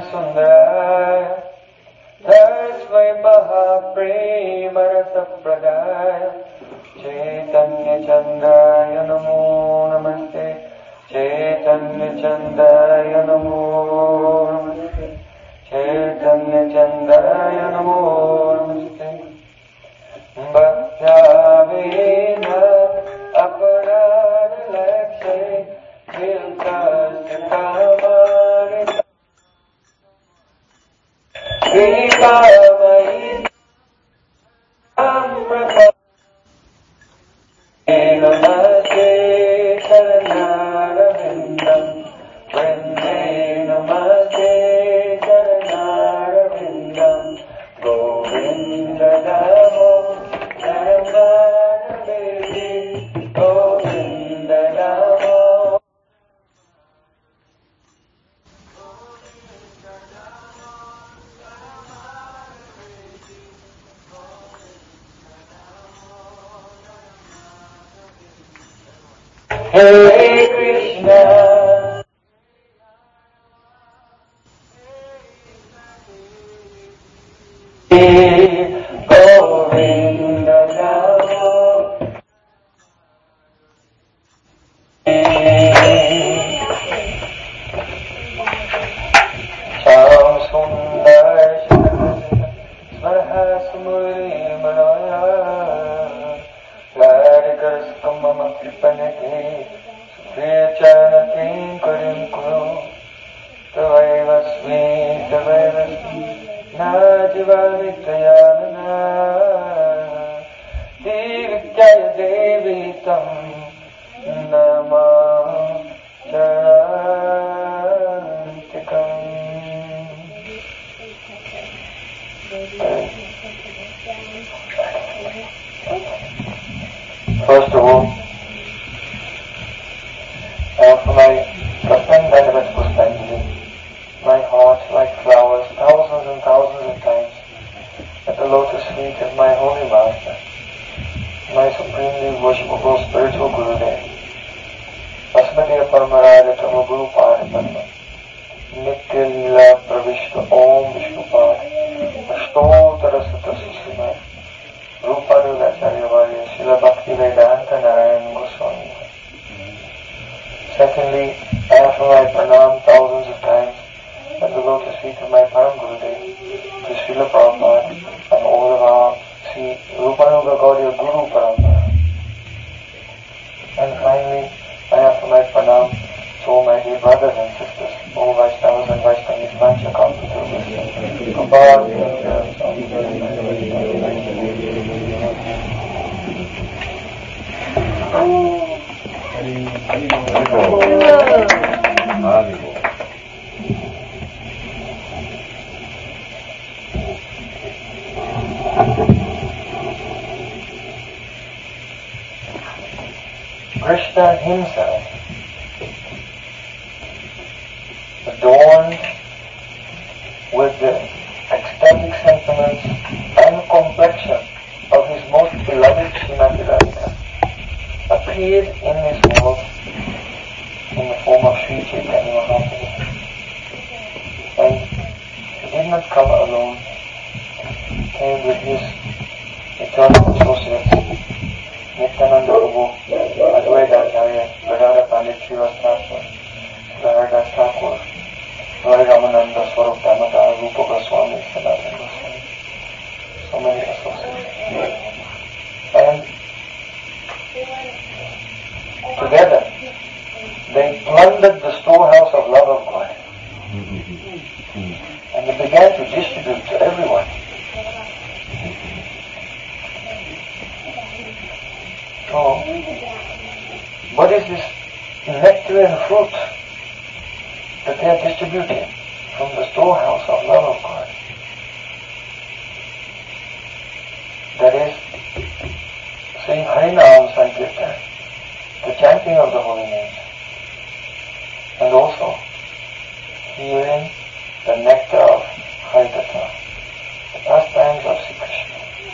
सुन्दराय तस्मै महाप्रेमरसप्रदाय चैतन्यचन्द्राय नमो नमस्ते चैतन्यचन्द्राय नमो नमस्ते चैतन्यचन्द्राय नमो नमस्ते भक्त्यावेन अपराधलक्षे चिल्कस्य कामानि श्रीकामयि नमस्ते चरणारविन्दं वन्दे नमस्ते चरणारविन्दं गोविन्द नमो चरणारविन्दे गोविन्द नमो Hare Krishna Govinda Namo Sham Sundar Smaha Sumuri Manaya Larikar Skamama Kripanati Sufriachanati Kurim Kuru Tavaivasmi Najivami Tayana Divikyaya Devi Tam Nama Charantikam. First of all, for my Rasman Dandavat Puspanjali, my heart, like flowers, thousands and thousands of times, at the lotus feet of my Holy Master, my supremely worshipable spiritual Gurudev, Asmadeva Paramaraya Tama Guru Parapadma, Nitya Leela Pravishta Om Vishnupad, Ashtotara Sutta Susima, Rupanuga Acharyavarya, Srila Bhakti Vedanta Narayan Goswami. Secondly, I offer my pranam thousands of times at the lotus feet of my Param Gurudev, to Srila Prabhupada, and all of our Rupanuga Gaudiya Guru Parampara. And finally, I offer my pranam to all my dear brothers and sisters, all Vaishnavas and Vaishnavis, Vancha Kalpaturvas, Gopal, Krishna himself, adorned with the ecstatic sentiments and complexion of his most beloved Srimati Radhika, appeared in this world in the form of Sri Chaitanya Mahaprabhu. And he did not come alone, he came with his eternal associates, Nityananda Prabhu, Advaita Acharya, Radha Pandit Srivas Thakur, Haridas Thakur, Rai Ramananda, Swarup Damodar, Rupa Goswami, Sanatana Goswami, so many associates. And together, they plundered the storehouse of love of God. And they began to distribute to everyone. So, what is this nectar and fruit that they are distributing from the storehouse of love of God? That is, saying Harinam Sankirtan, the chanting of the holy names, and also hearing the nectar of Haritata, the pastimes of Sri Krishna.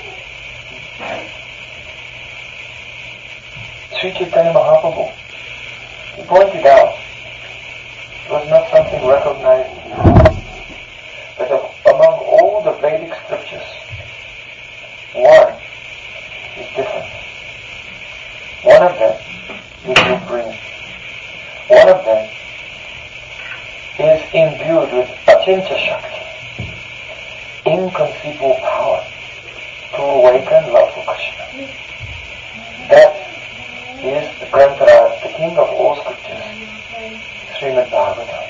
Sri Chaitanya Mahaprabhu, he pointed out, it was not something recognized One of them is supreme. One of them is imbued with Achintya Shakti, inconceivable power to awaken love for Krishna. That is the Granthara, the king of all scriptures, Srimad Bhagavatam.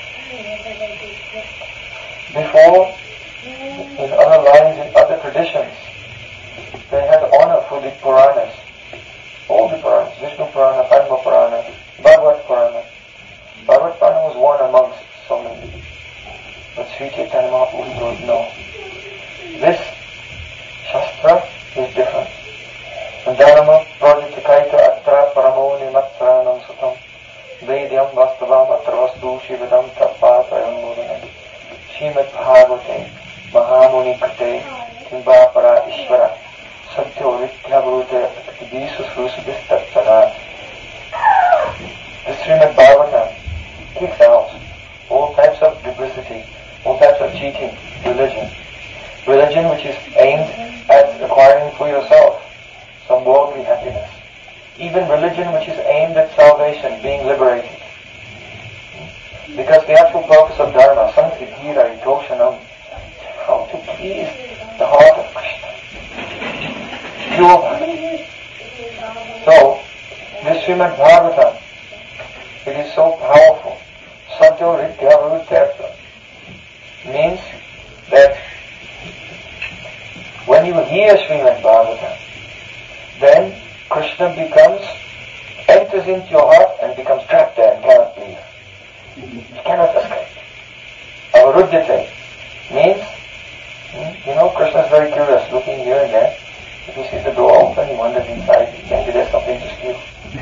Before, in other lines, in other traditions, they had honor for the Puranas, all the Puranas, Vishnu Purana, Padma Purana, Bhagavad Purana. Bhagavad Purana was one amongst so many. But Sri Chaitanya Mahaprabhu told no. This Shastra is different. Dharma Prajitikaita Atra Paramoni Matranam Sutam Vedyam Vastavam Atravastu Shivedam Tapatayam Mudanam Srimad Bhagavate Mahamuni Kate Kimbapara Ishvara Satyo Ritya Vrute Aktivisus Rusudistatarat. The Srimad Bhagavatam kicks out all types of duplicity, all types of cheating, religion. Religion which is aimed at acquiring for yourself some worldly happiness. Even religion which is aimed at salvation, being liberated. Because the actual purpose of Dharma, Sankridhira Itoshanam, how to please the heart of Krishna. Pure bhakti. So, this Srimad Bhagavatam, it is so powerful. Satyo Ritya Vrutya means that when you hear Srimad Bhagavatam, then Krishna enters into your heart and becomes trapped there and cannot leave. He cannot escape. Avaruddhate means, Krishna is very curious, looking here and there. If he sees the door open, he wanders inside, maybe there's something to steal.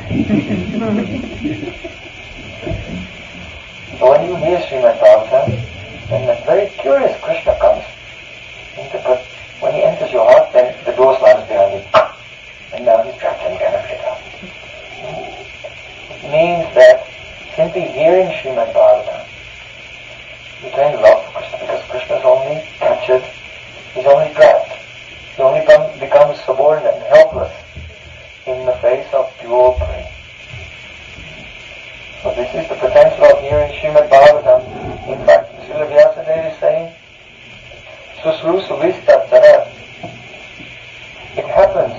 So when you hear Srimad Bhagavatam, then a very curious Krishna comes. But when he enters your heart, then the door slams behind him. And now he's trapped and cannot get out. It means that simply hearing Srimad Bhagavatam, you gain love for Krishna, because Krishna is only captured, he's only trapped. He only becomes subordinate and helpless in the face of pure prema. So this is the potential of hearing Srimad Bhagavatam. In fact, Srila Vyasadeva is saying, Susru Suvista Tarat. It happens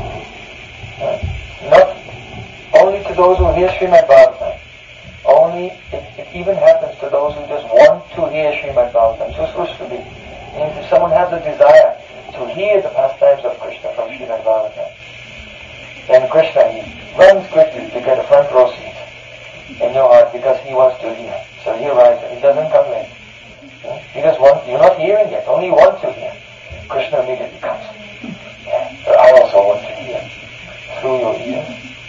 not only to those who hear Srimad Bhagavatam, it even happens to those who just want to hear Srimad Bhagavatam. Susrushruti means if someone has a desire to hear the pastimes of Krishna from Srimad Bhagavatam, then Krishna, he runs quickly to get a front row seat in your heart because he wants to hear. So he arrives and he doesn't come late. You're not hearing yet, only you want to hear. Krishna immediately comes. But I also want to hear through your ears.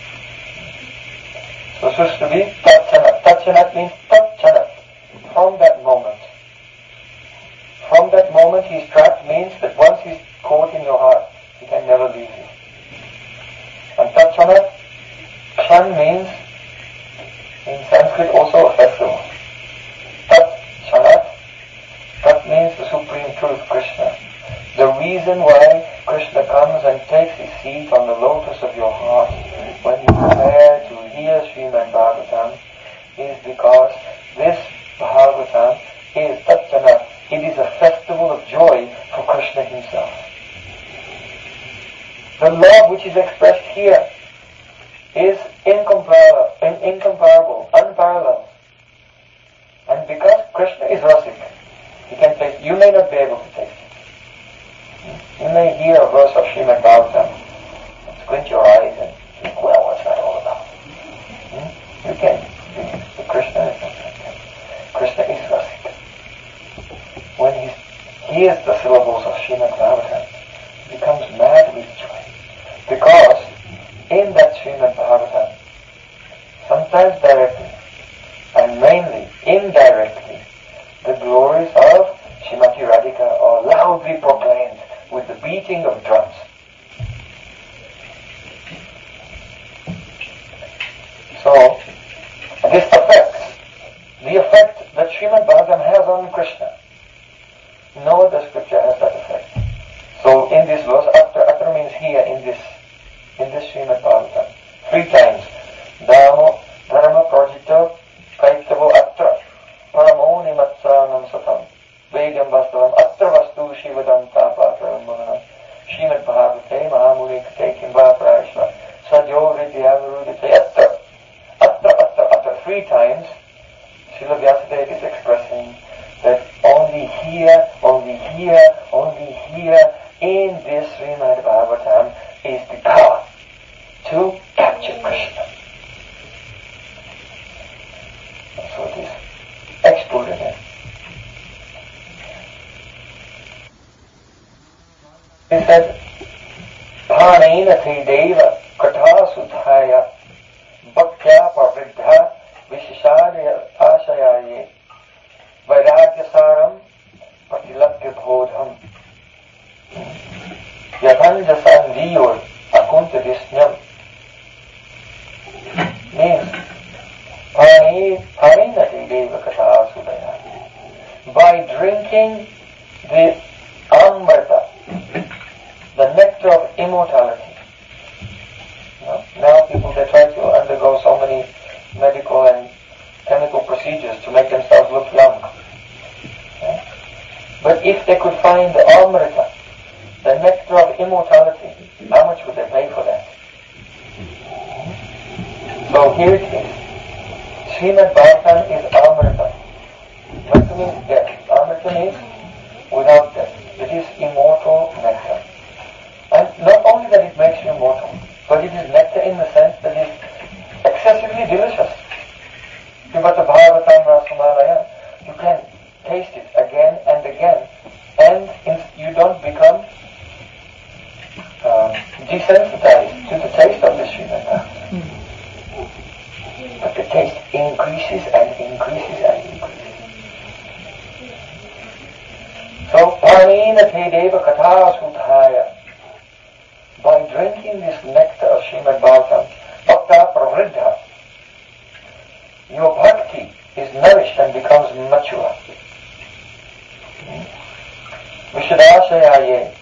So Sushruti, Tatchanat. Tatchanat means Tatchanat. From that moment. From that moment he's trapped means that once he's caught in your heart, he can never leave you. And Tatchanat, Kshan means, in Sanskrit also a festival. Tatchanat, Tat means the supreme truth, Krishna. The reason why Krishna comes and takes his seat on the lotus of your heart when you prepare to hear Srimad Bhagavatam is because this Bhagavatam is Tatchanat. It is a festival of joy for Krishna himself. The love which is expressed here is incomparable, unparalleled. And because Krishna is Rasik, he can taste. You may not be able to taste it. You may hear a verse of Srimad Bhagavatam, squint your eyes and think, well, what's that all about? You can. But Krishna is not like that. Krishna is Rasik. When he hears the syllables of Srimad Bhagavatam, he becomes mad with joy. Because in that Srimad Bhagavatam, sometimes directly, and mainly indirectly, the glories of Srimati Radhika are loudly proclaimed with the beating of drums. So, this affects the effect that Srimad Bhagavatam has on Krishna. No other scripture has that effect. So in this verse, Atra means here in this Srimad Bhagavatam, 3 times. Vedanta Patra Srimad Bhagavate Mahamuni Kate Kimva Prashva Sadyo Vidya Varudite Atta Atta Atta Atta 3 times. Srila Vyasadeva is expressing that only here, only here, only here in this Srimad Bhagavatam is the power to capture Krishna. So it is exploded in. He said, Bhanena te deva katha sudhaya bhaktya pavriddha vishishadya ashayaye vairagyasaram patilakya bodham yatanjasan diyor akunta visnyam. Means, Bhanena te deva katha sudhaya. By drinking the amrita, the nectar of immortality. Now people, they try to undergo so many medical and chemical procedures to make themselves look young. But if they could find the amrita, the nectar of immortality, how much would they pay for that? So here it is. Srimad Bhagavatam is amrita. Amrita means death. Amrita means without death. It is immortal nectar. And not only that it makes you immortal, but it is nectar in the sense that it is excessively delicious. Srimad Bhagavatam Rasamalaya, you can taste it again and again, and you don't become desensitized to the taste of the Srimad Bhagavatam. But the taste increases and increases and increases. So, Bhanena te deva katha sudhaya. By drinking this nectar of Srimad Bhagavatam, bhakta pravriddha, your bhakti is nourished and becomes mature. Vishadashayaye.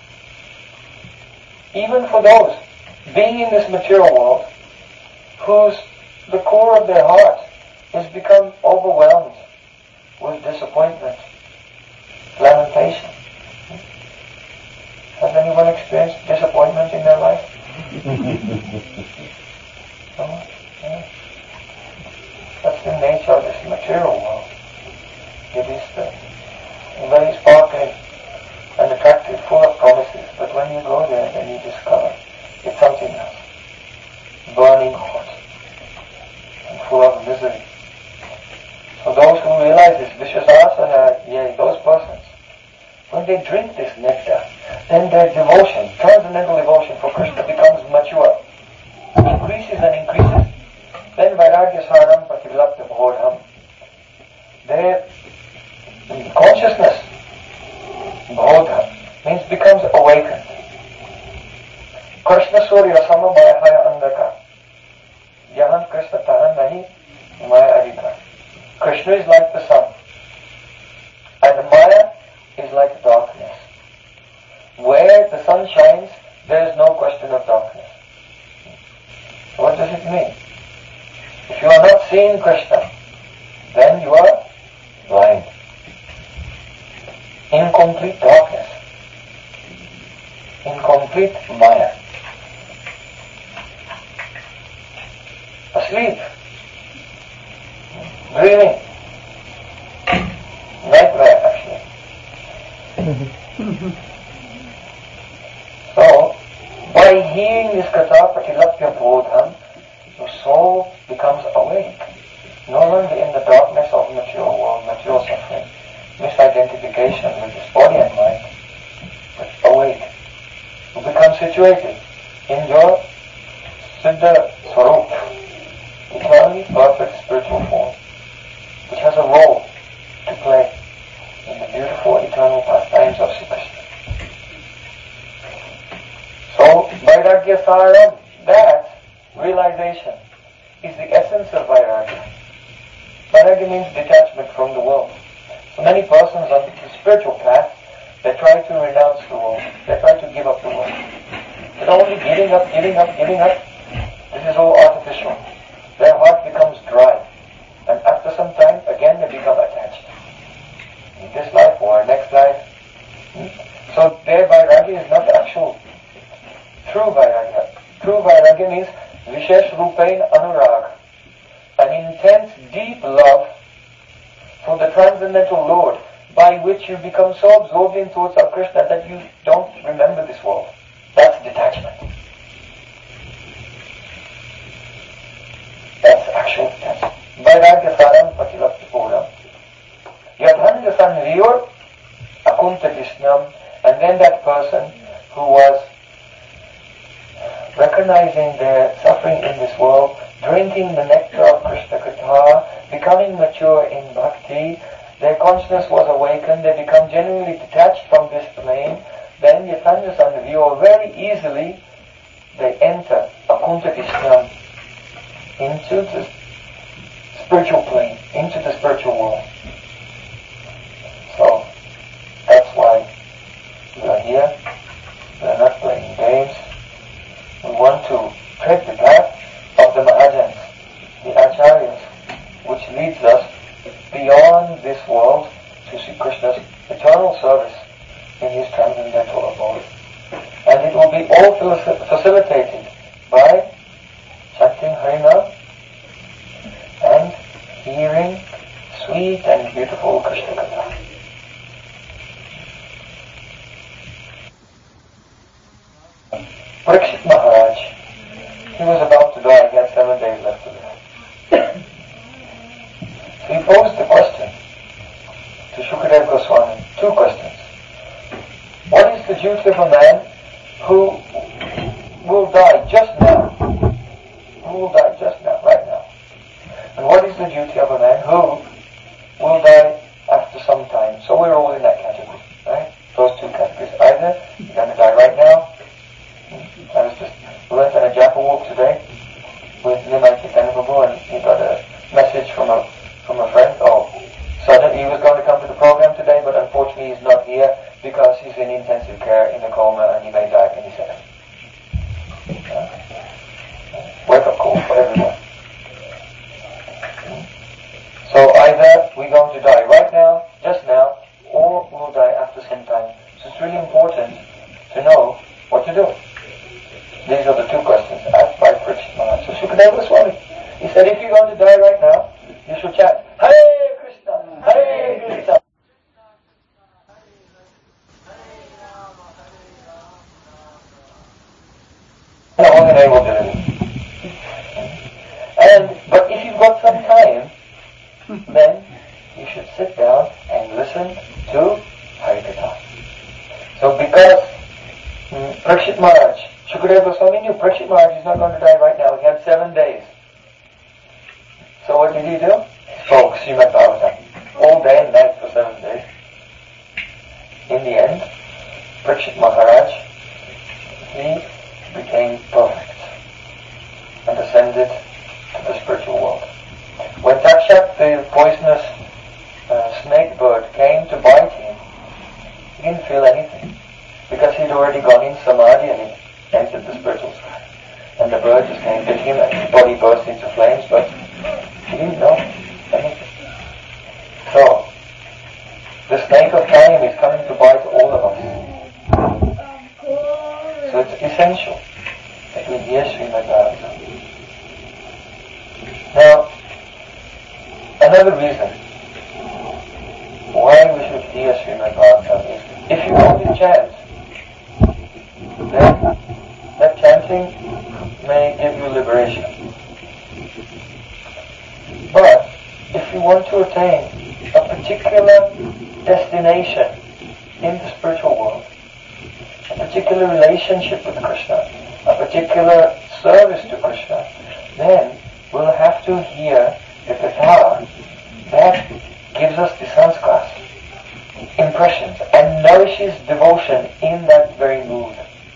Even for those being in this material world, the core of their heart has become overwhelmed with disappointment, lamentation. Has anyone experienced disappointment in their life? No? Yeah. That's the nature of this material world. It is very sparkling and attractive, full of promises, but when you go there, then you discover it's something else. Burning hot and full of misery. So those who realize this, Vishwasasaya, those persons, when they drink this nectar, then their devotion, transcendental devotion for Krishna becomes mature, increases and increases. Then Vairagyasaram Patilapta Bodham, their consciousness, Bodha, means becomes awakened. Krishna Surya Sama Mayahaya Andaka. Yahan Krishna Tahan Nahi Maya Adhika. Krishna is like the sun, and Maya is like darkness. Where the sun shines, there is no question of darkness. What does it mean? If you are not seeing Krishna, then you are blind. In complete darkness. In complete Maya. Asleep. Dreaming. Nightmare, actually. So, by hearing this katha Patilapya Bodham, your soul becomes awake. No longer in the darkness of material world, material suffering, misidentification with this body and mind, but awake. You become situated in your Siddha Swarup, eternally perfect spiritual form, which has a role to play in the beautiful eternal pastimes of Sri Krishna. So, Vairagyasaram, that realization is the essence of Vairagya. Vairagya means detachment from the world. So many persons on the spiritual path, they try to renounce the world. They try to give up the world. But only giving up, this is all artificial. Their heart becomes dry. And after some time, again they become attached. In this life or next life. So So their Vairagya is not actual true Vairagya. True Vairagya means Vishesh Rupain Anurag, an intense, deep love for the transcendental Lord, by which you become so absorbed in thoughts of Krishna that you don't remember this world. That's detachment. That's actual detachment. Vairagya Saram Patilapti Puram. Yadhanja Sanriyor Akunta Krishnam. And then that person who was recognizing their suffering in this world, drinking the nectar of Krishna Katha, becoming mature in bhakti, their consciousness was awakened, they become genuinely detached from this plane, then Yatanya Sandhya, very easily they enter Akunta Krishnam into the spiritual plane, into the spiritual world. So, that's why we are here. We are not playing games. We want to tread the path of the Mahajans, the Acharyas, which leads us beyond this world to see Krishna's eternal service in his transcendental abode. And it will be all facilitated by chanting Harinam and hearing sweet and beautiful Krishna Katha. Parikshit Maharaj, he was about to die, he had 7 days left to live. So he posed the question to Shukadeva Goswami, 2 questions. What is the duty of a man who will die just now? Who will die just now, right now? And what is the duty of a man who will die after some time? So we're all in that category, right? Those 2 categories. Either you're going to die right now. I was just went on a Japa walk today with Nimai Chaitanya Prabhu, and he got a message from a friend. So that he was going to come to the program today, but unfortunately he's not here because he's in intensive care in a coma and he may die any second. Wake up call for everyone. So either we're going to die right now, just now, or we'll die after some time. So it's really important to know what to do. These are the 2 questions asked by Parikshit Maharaj. So Shukadeva Goswami, he said, if you're going to die right now, you should chant, Hare Krishna, Hare Krishna. Only they will do it. But if you've got some time, then you should sit down and listen to Harikatha. So because Parikshit Maharaj, Shukadeva Goswami knew Parikshit Maharaj is not going to die right now. He had 7 days. So what did he do? He spoke Srimad Bhagavatam all day and night for 7 days. In the end, Parikshit Maharaj, he became perfect and ascended to the spiritual world. When Takshak, the poisonous snake bird, came to bite him, he didn't feel anything because he'd already gone in samadhi and he entered the spiritual sky. And the bird just came to him and his body burst into flames, but he didn't know anything. So, the snake of time is coming to bite all of us. So it's essential that we hear Srimad Bhagavatam. Now, another reason why we should hear Srimad Bhagavatam is if you only chant, then that chanting may give you liberation. But if you want to attain a particular destination in the spiritual world, a particular relationship with Krishna, a particular service to Krishna, then we'll have to hear the Katha that gives us the sanskars, impressions, and nourishes devotion in that very mood,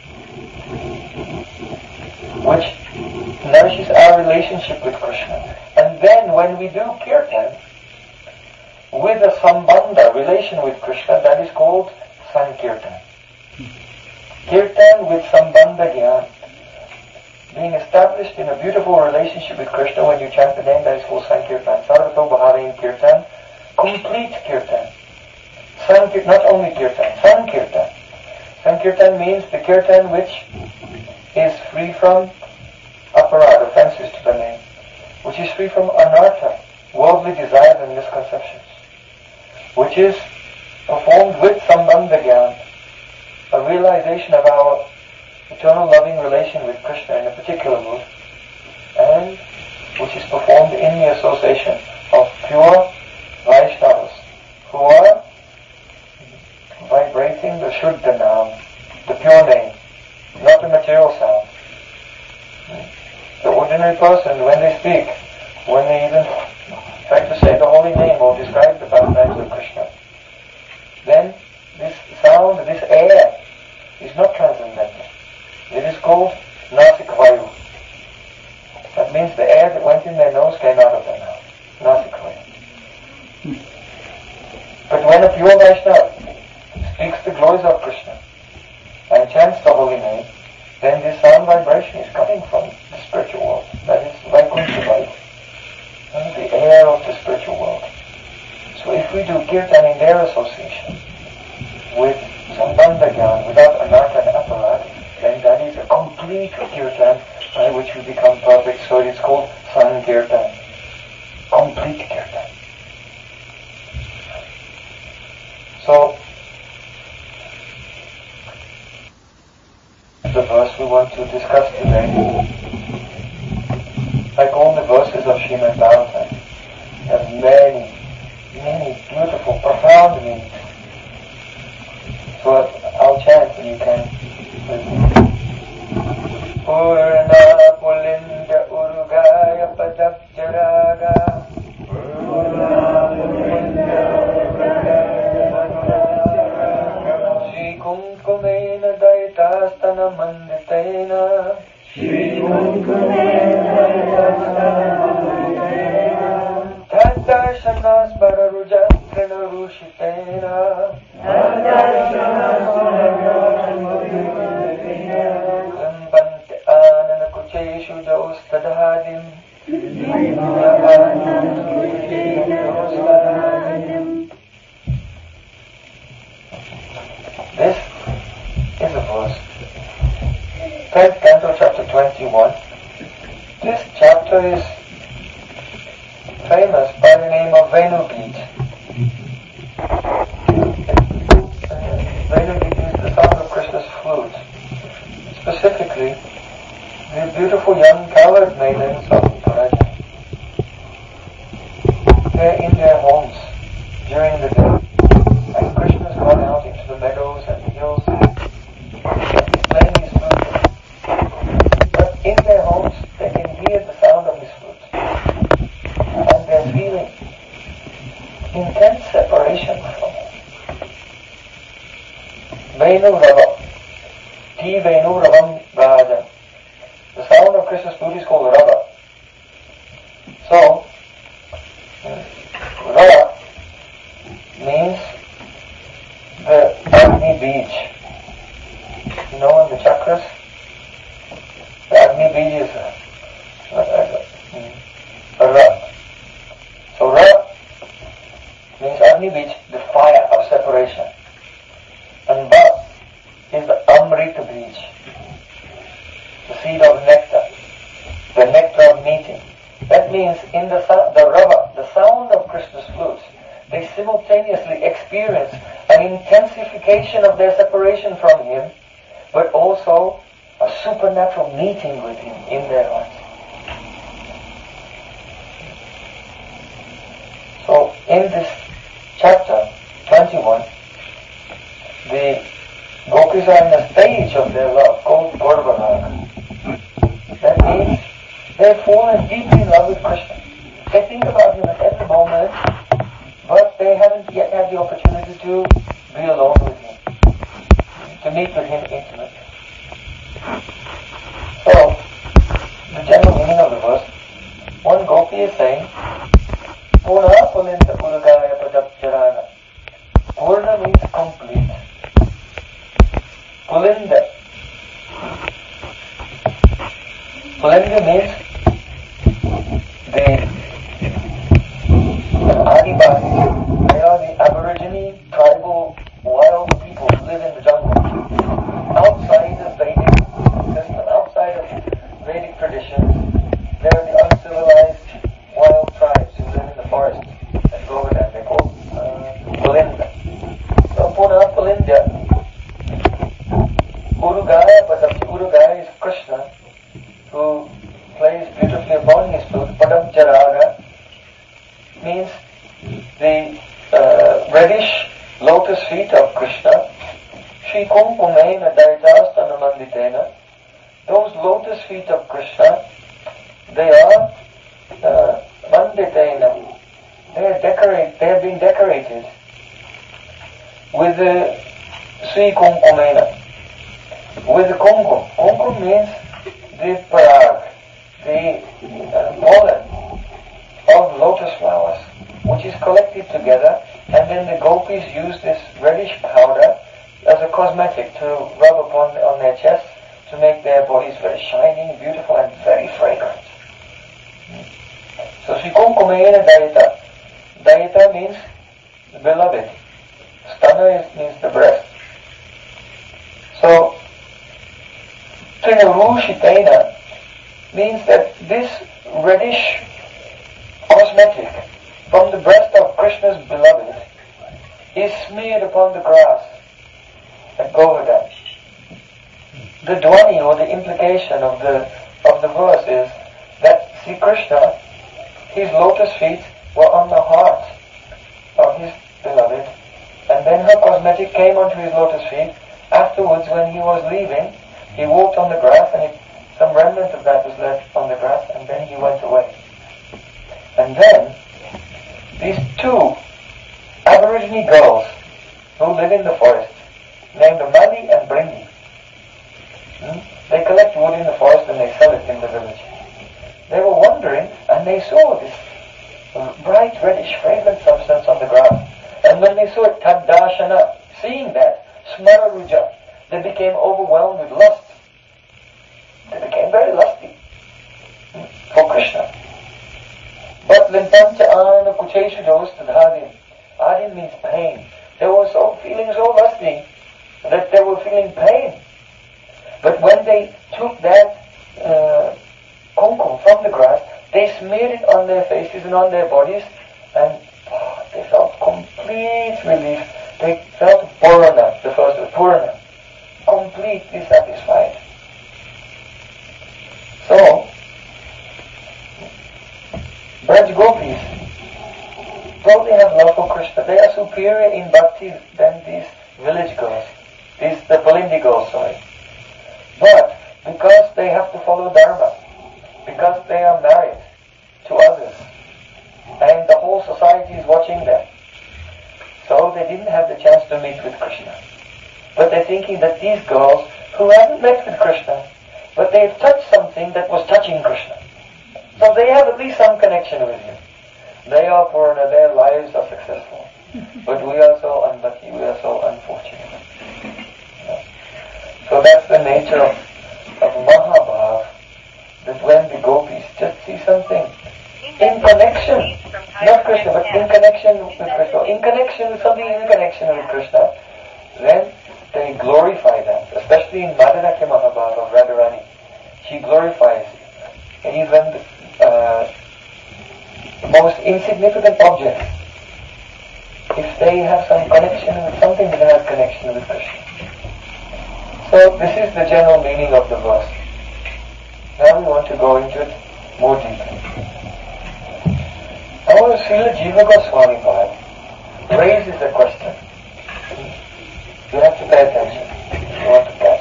which nourishes our relationship with Krishna. And then when we do kirtan with a sambandha, relation with Krishna, that is called sankirtan. Kirtan with sambandha gyan, being established in a beautiful relationship with Krishna when you chant the name, that is called sankirtan. Sarvato Bhavain Kirtan, complete kirtan. Not only kirtan, sankirtan. Sankirtan means the kirtan which is free from aparad, offenses to the name, which is free from anartha, worldly desires and misconceptions, which is performed with sambandha gyan, a realization of our eternal loving relation with Krishna in a particular mood, and which is performed in the association of pure Vaishnavas who are vibrating the Shuddha Nam, the pure name, not the material sound. The ordinary person, when they speak, when they even try to say the holy name or describe the pastimes of Krishna, then this sound, this air, is not transcendental. It is called Nasik Vayu. That means the air that went in their nose came out of their mouth. Nasik Vayu. But when a pure Vaishnava speaks the glories of Krishna and chants the holy name, then this sound vibration is coming from the spiritual world. That is Vaikuntha Vayu, the air of the spiritual world. So if we do kirtan in their association with Sambandha Gyan, without anartha and aparad, then that is a complete kirtan by which we become perfect. So it is called Sankirtan, complete kirtan. So the verse we want to discuss today, like all the verses of Srimad Bhagavatam, have many, many beautiful, profound meanings. So I'll chant and you can listen. Purna Pulinda Urugaya Padapjaraga Shri Kunkumena Daitastana Manditena Tattarshanas Pararujatrina Rushitena Limbante Anana Kucheshu Dostadahadim This is a verse. 10th Canto, chapter 21. This chapter is famous by the name of Venu Geet. Venu Geet is the sound of Krishna's flute. Specifically, the beautiful young colored maidens of Braja. They're in their homes during the day, and Krishna's gone out into the meadows and the hills, and he's playing his flute. But in their homes, they can hear the sound of his flute, and they're feeling intense separation from him. Venu Rava, Ti Venu Ravam Raja. The sound of Krishna's flute is called Rava. So, Rava means the Agni Beach. You know, in the chakras, the Agni Beach is a Ra. So Ra means Agni Beach, the fire of separation. And Ba is the Amrita Beach, the seed of nectar, the nectar of meeting. That means in the Rava, the sound of Krishna's flutes, they simultaneously experience an intensification of their separation from him, but also a supernatural meeting with him in their hearts. So in this chapter 21, the gopis are in a stage of their love called Garbharaga. That means they've fallen deeply in love with Krishna. They think about him at every moment, but they haven't yet had the opportunity to be alone with him, to meet with him intimately. So, the general meaning of the verse, one gopi is saying, Purna Pulinda Urugaya Padapjarana. Purna means complete. Pulinda. Pulinda means the Adivasi. They are the Aborigine tribal wild people who live in the jungle. Urugaya, but Urugaya is Krishna, who plays beautifully upon his flute. Padam Jaraga means the reddish lotus feet of Krishna. Shri Kumkumena Daitastana Manditena. Those lotus feet of Krishna, they are Manditena. They have been decorated with the Sri Kumkumena, with the Kumkum. Kumkum means the parag, the pollen of lotus flowers, which is collected together, and then the gopis use this reddish powder as a cosmetic to rub upon on their chests to make their bodies very shining, beautiful, and very fragrant. So Sri Kumkumena Dayita. Dayita means beloved. Stana means the breast. So Trinarushitena means that this reddish cosmetic from the breast of Krishna's beloved is smeared upon the grass at Govardhan. The dhwani, or the implication of the verse, is that Sri Krishna, his lotus feet were on the heart of his beloved, and then her cosmetic came onto his lotus feet. Afterwards, when he was leaving, he walked on the grass, and some remnant of that was left on the grass, and then he went away. And then these two Aborigine girls who live in the forest, named Mali and Bringi, they collect wood in the forest and they sell it in the village. They were wandering and they saw this bright reddish fragrant substance on the ground. And when they saw it, Taddarshana, seeing that, Smararuja, they became overwhelmed with lust. They became very lusty for Krishna. But Lintancha Ana Kucheshu Dostadhadim. Adim means pain. They were feeling so lusty that they were feeling pain. But when they took that kumkum from the grass, they smeared it on their faces and on their bodies, and they felt complete relief. They felt Purana, the first word, Purana, completely satisfied. So, Braj Gopis, though they have love for Krishna, they are superior in bhakti than these village girls, the Palindi girls, sorry. But because they have to follow Dharma, because they are married to others, and the whole society is watching them, so they didn't have the chance to meet with Krishna. But they're thinking that these girls who haven't met with Krishna, but they've touched something that was touching Krishna, so they have at least some connection with him. They are Purana, their lives are successful. But we are so unlucky, we are so unfortunate. So that's the nature of Mahabhav, that when the gopis just see something in connection, not Krishna, but in connection with Krishna, in connection with something in connection with Krishna, then they glorify that, especially in Madhuraki Mahabhav of Radharani. She glorifies even the most insignificant objects, if they have some connection with something that has connection with Krishna. So this is the general meaning of the verse. Now we want to go into it more deeply. Our Srila Jiva Goswami Pad raises a question. You have to pay attention if you want to catch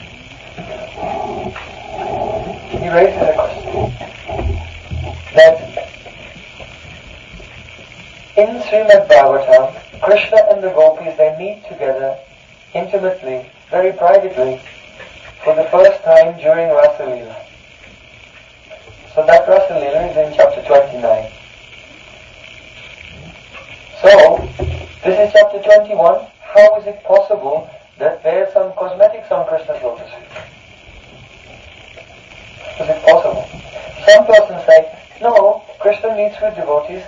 it. He raises a question that in Srimad Bhagavatam, Krishna and the gopis, they meet together intimately, very privately, for the first time during Rasa Leela. So that Rasa Leela is in chapter 29. So, this is chapter 21. How is it possible that there are some cosmetics on Krishna's lotus feet? Is it possible? Some persons say, no, Krishna meets with devotees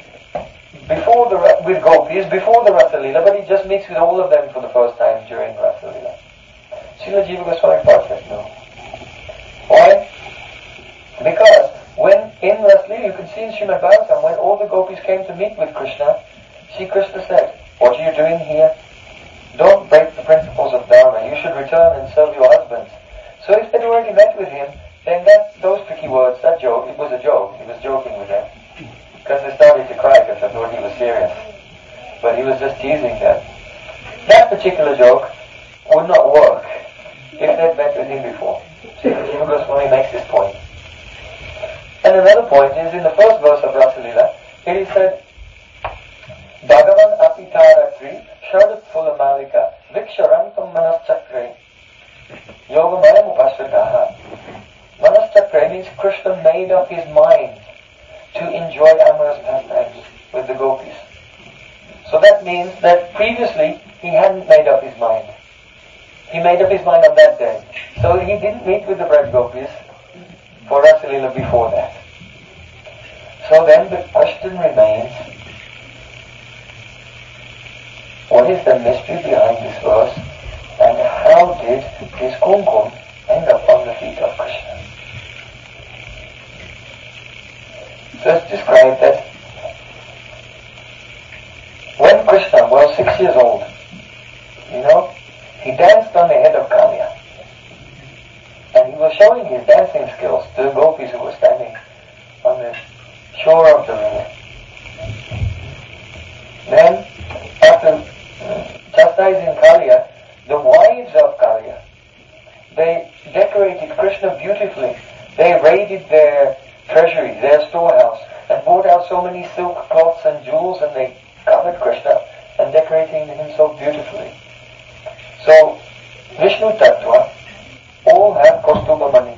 with gopis before the Rasa Leela, but he just meets with all of them for the first time during Rasa Leela. Srila Jiva Goswami Pad says no. Why? Because when in Rasa Leela, you can see in Srimad Bhagavatam, when all the gopis came to meet with Krishna, Sri Krishna said, what are you doing here? Don't break the principles of Dharma. You should return and serve your husbands. So if they'd already met with him, then those tricky words, that joke, it was a joke. He was joking with them. Because they started to cry because they thought he was serious. But he was just teasing them. That particular joke would not work if they'd met with him before. See, Jiva Goswami makes this point. And another point is in the first verse of Rasa Leela, it is said, Bhagavan apitaratri sharat phulamalika viksharantam manaschakre yogamaya upasrataha. Manaschakre means Krishna made up his mind to enjoy amorous pastimes with the gopis. So that means that previously he hadn't made up his mind. He made up his mind on that day. So he didn't meet with the Braj Gopis for Rasa Leela before that. So then the question remains, what is the mystery behind this verse, and how did this kumkum end up on the feet of Krishna? So it's described that when Krishna was 6 years old, he danced on the head of Kalya. And he was showing his dancing skills to the gopis who were standing on the shore of the river. Then, after chastising Kalya, the wives of Kalya, they decorated Krishna beautifully. They raided their treasury, their storehouse, and brought out so many silk cloths and jewels, and they covered Krishna and decorating him so beautifully. So, Vishnu Tattva all have Kaustubha money.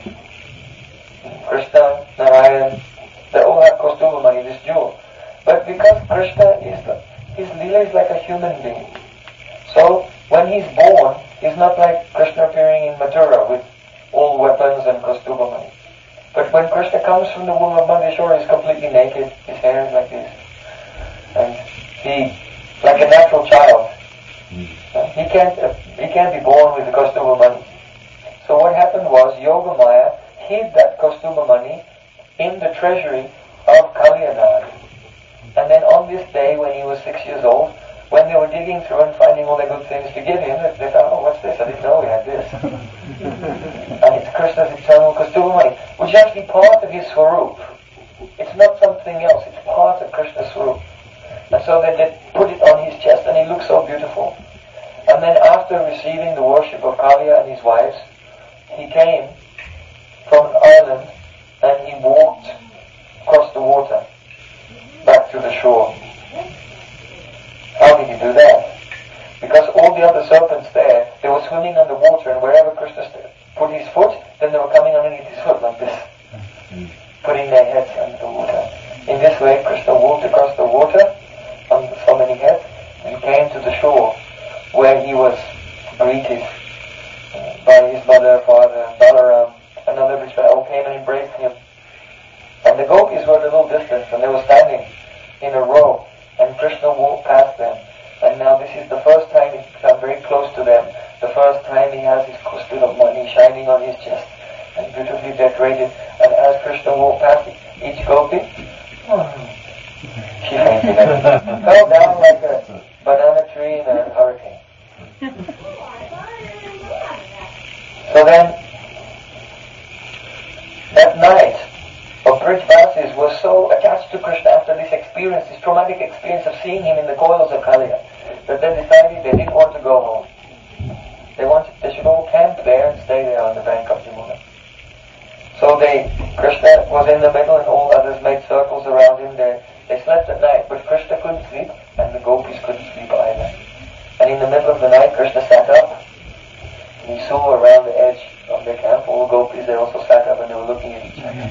Krishna, Narayan, they all have Kaustubha money, this jewel. But because Krishna his Leela is like a human being. So, when he's born, he's not like Krishna appearing in Mathura with all weapons and Kaustubha money. But when Krishna comes from the womb of Mandeshwara, he's completely naked, his hair is like this. And he, like a natural child, he can't be born with the Kaustubha money. So what happened was, Yogamaya hid that Kaustubha money in the treasury of Kalyanad. And then on this day, when he was 6 years old, when they were digging through and finding all the good things to give him, they thought, oh, what's this? I didn't know we had this. And it's Krishna's eternal Kaustubha money, which is actually part of his Swarup. It's not something else, it's part of Krishna's Swarup. And so they put it on his chest, and he looked so beautiful. And then after receiving the worship of Kalya and his wives, he came from an island and he walked across the water back to the shore. How did he do that? Because all the other serpents there, they were swimming underwater, and wherever Krishna put his foot, then they were coming underneath his foot like this, putting their heads under the water. In this way, Krishna walked across the water on so many heads, and he came to the shore where he was greeted by his mother, father, Balaram, and other rich men all came and embraced him. And the gopis were at a little distance, and they were standing in a row, and Krishna walked past them. And now this is the first time he's come very close to them. The first time he has his Kaustubha money shining on his chest and beautifully decorated. And as Krishna walked past each gopi, she fainted and fell down like a banana tree in a hurricane. So then, that night, Brijvasis was so attached to Krishna after this experience, this traumatic experience of seeing him in the coils of Kalya, that they decided they didn't want to go home. They should all camp there and stay there on the bank of Yamuna. So Krishna was in the middle and all others made circles around him. They slept at night, but Krishna couldn't sleep and the gopis couldn't sleep either. And in the middle of the night, Krishna sat up. He saw around the edge of their camp, all the gopis, they also sat up and they were looking at each other.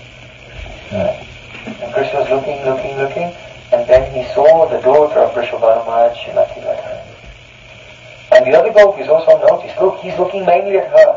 And Krishna was looking, and then he saw the daughter of Vrishabhanu Maharaj, Srimati Radharani. And the other gopis also noticed, look, he's looking mainly at her.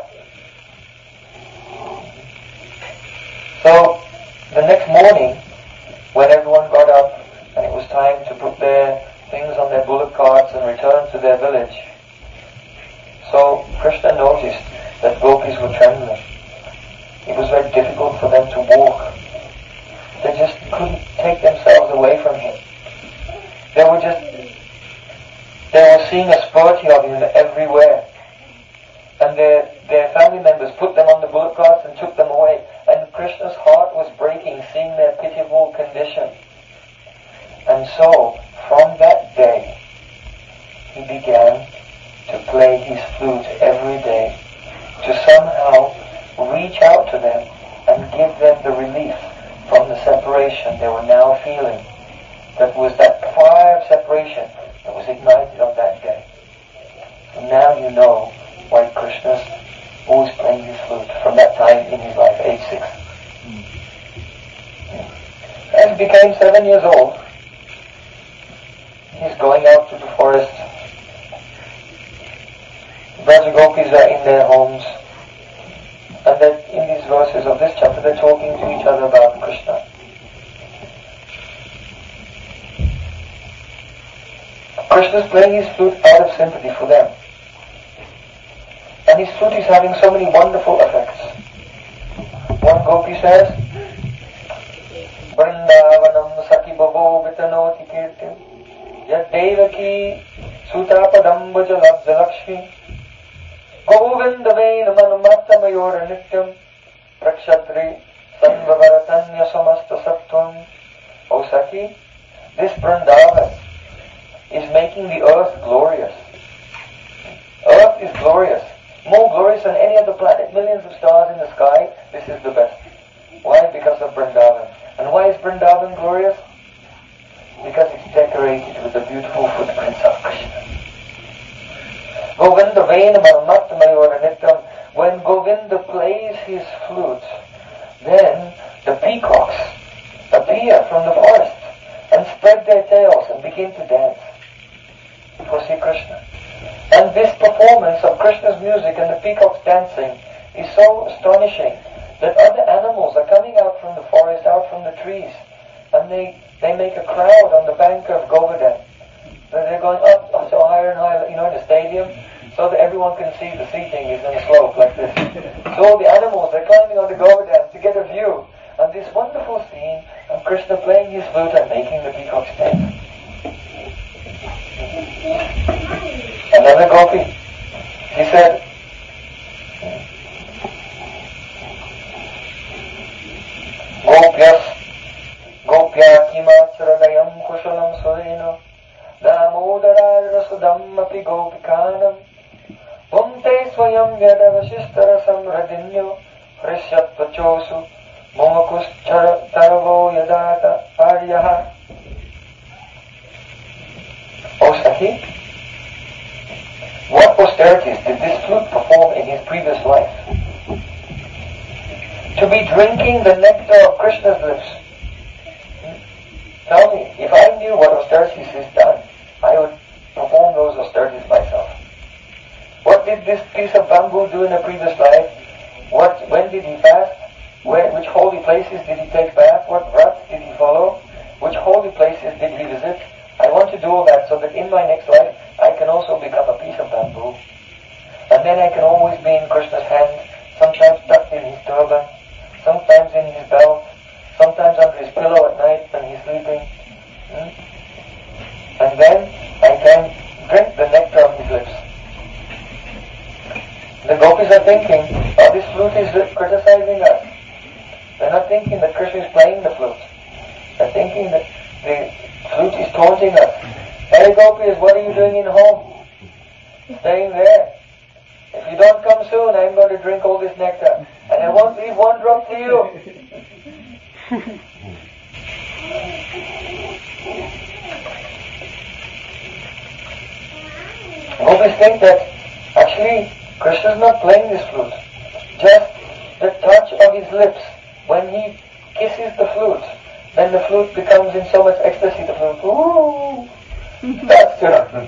So, the next morning, when everyone got up, and it was time to put their things on their bullock carts and return to their village, so Krishna noticed that gopis were trembling. It was very difficult for them to walk. They just couldn't take themselves away from him. They were just They were seeing a spurting of him everywhere. And their family members put them on the bullock carts and took them away. And Krishna's heart was breaking, seeing their pitiable condition. And so, from that day, he began to play his flute every day to somehow reach out to them and give them the relief from the separation they were now feeling. That was that fire of separation that was ignited on that day. So now you know why Krishna's always playing his flute from that time in his life, age 6. As he became 7 years old, he's going out to the forest. Braja Gopis are in their homes. And that in these verses of this chapter, they're talking to each other about Krishna. Krishna's playing his flute out of sympathy for them. And his flute is having so many wonderful effects. One Gopi says, Vrindavanam Saki Bhavo Vitanoti Kirtim Yad Devaki Sutapadamba Jalakshmi Govindavena Manamatta Mayora Nityam Prakshatri Sanvavaratanya Samasta Sattvam. O Saki, this Vrindavan is making the earth glorious. Earth is glorious. More glorious than any other planet. Millions of stars in the sky. This is the best. Why? Because of Vrindavan. And why is Vrindavan glorious? Because it's decorated with the beautiful footprints of Krishna. Govinda Vena Maramat Mayora Nityam. When Govinda plays his flute, then the peacocks appear from the forest and spread their tails and begin to dance for Sri Krishna. And this performance of Krishna's music and the peacocks dancing is so astonishing that other animals are coming out from the forest, out from the trees, and they make a crowd on the bank of Govardhan. They're going up so higher and higher, in a stadium, so that everyone can see the seating is in a slope like this. So all the animals are climbing on the Govardhan to get a view of this wonderful scene of Krishna playing his flute and making the peacocks dance. Another Gopi, he said, Gopya kimatsaradayam kushalam sureno damodara rasudam api gopikanam Punte swayam yadavashishtara samradinyo hrishyatvachosu momakuschara taravo yadata aryaha. O Saki, what austerities did this flute perform in his previous life? To be drinking the nectar of Krishna's lips. Tell me, if I knew what austerities he's done, I would perform those austerities myself. What did this piece of bamboo do in a previous life? When did he fast? Which holy places did he take bath? What vrats did he follow? Which holy places did he visit? I want to do all that so that in my next life I can also become a piece of bamboo. And then I can always be in Krishna's hand, sometimes tucked in his turban, sometimes in his belt, sometimes under his pillow at night when he's sleeping. And then I can drink the nectar of his lips. The gopis are thinking, oh, this flute is criticizing us. They're not thinking that Krishna is playing the flute. They're thinking that the flute is taunting us. Hey gopis, what are you doing in home? Staying there. If you don't come soon, I'm going to drink all this nectar. And I won't leave one drop to you. Gopis think that actually Krishna's not playing this flute. Just the touch of his lips. When he kisses the flute, then the flute becomes in so much ecstasy, the flute, ooh, that's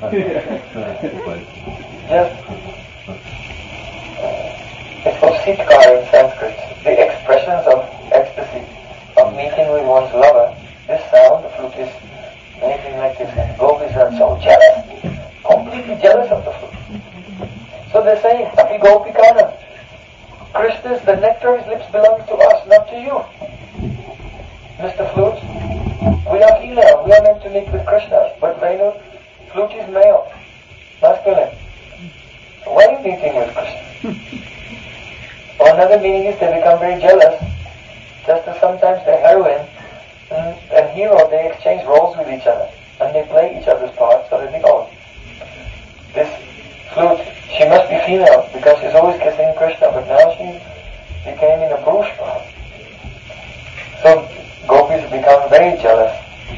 it's called sitkar in Sanskrit, the expressions of ecstasy, of meeting with one's lover. This sound, the flute is making like this, and gopis are so jealous, completely jealous of the flute. So they say, Api Gopikana, Krishna's, the nectar of his lips belongs to us, not to you. Mr. Flute, we are female, we are meant to meet with Krishna, but Venu, flute is male. masculine. So why are you meeting with Krishna? Or another meaning is they become very jealous, just as sometimes the heroine and hero, they exchange roles with each other, and they play each other's parts, so they think, oh, this flute, she must be female, because she's always kissing Krishna, but now she became in a Purush part. So gopis become very jealous.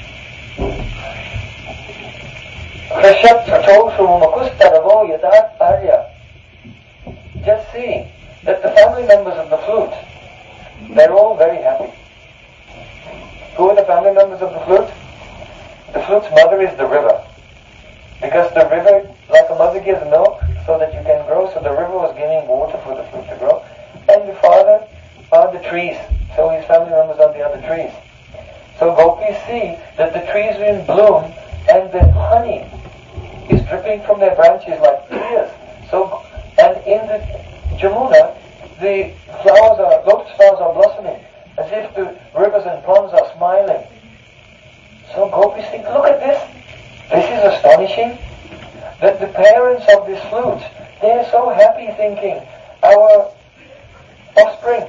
Just see that the family members of the flute, they're all very happy. Who are the family members of the flute? The flute's mother is the river. Because the river, like a mother gives milk so that you can grow, so the river was giving water for the flute to grow. And the father are the trees, so his family members are the other trees. So gopis see that the trees are in bloom and the honey is dripping from their branches like tears. So, and in the Jamuna, the lotus flowers are blossoming, as if the rivers and ponds are smiling. So gopis think, look at this. This is astonishing, that the parents of this flute, they are so happy thinking, our offspring,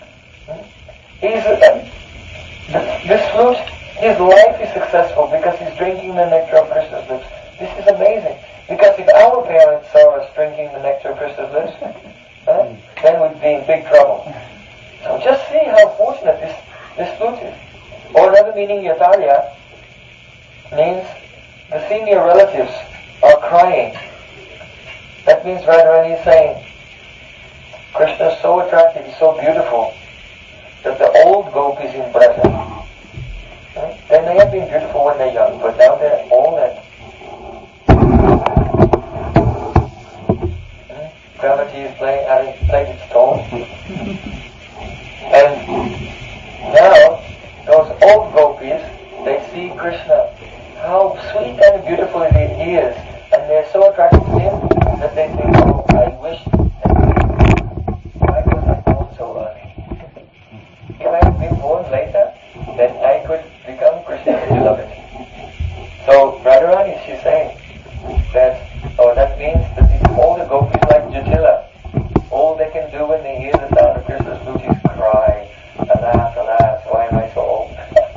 this flute, his life is successful because he's drinking the nectar of Krishna's lips. This is amazing, because if our parents saw us drinking the nectar of Krishna's lips, then we'd be in big trouble. So just see how fortunate this flute is. Or another meaning, Yatarya, means the senior relatives are crying. That means Radharani is saying, Krishna is so attractive, he's so beautiful, that the old gopis impress him. They may have been beautiful when they're young, but now they're old and gravity is having played its toll. And now, those old gopis, they see Krishna, how sweet and beautiful he is, and they're so attracted to him that they think, oh, I wish I was not born so early. If I had been born later, then I could become Krishna's beloved. So Radharani, she's saying that, that means that all the gopis like Jatila, all they can do when they hear the sound of Krishna's flute is cry, alas, alas, why am I so old?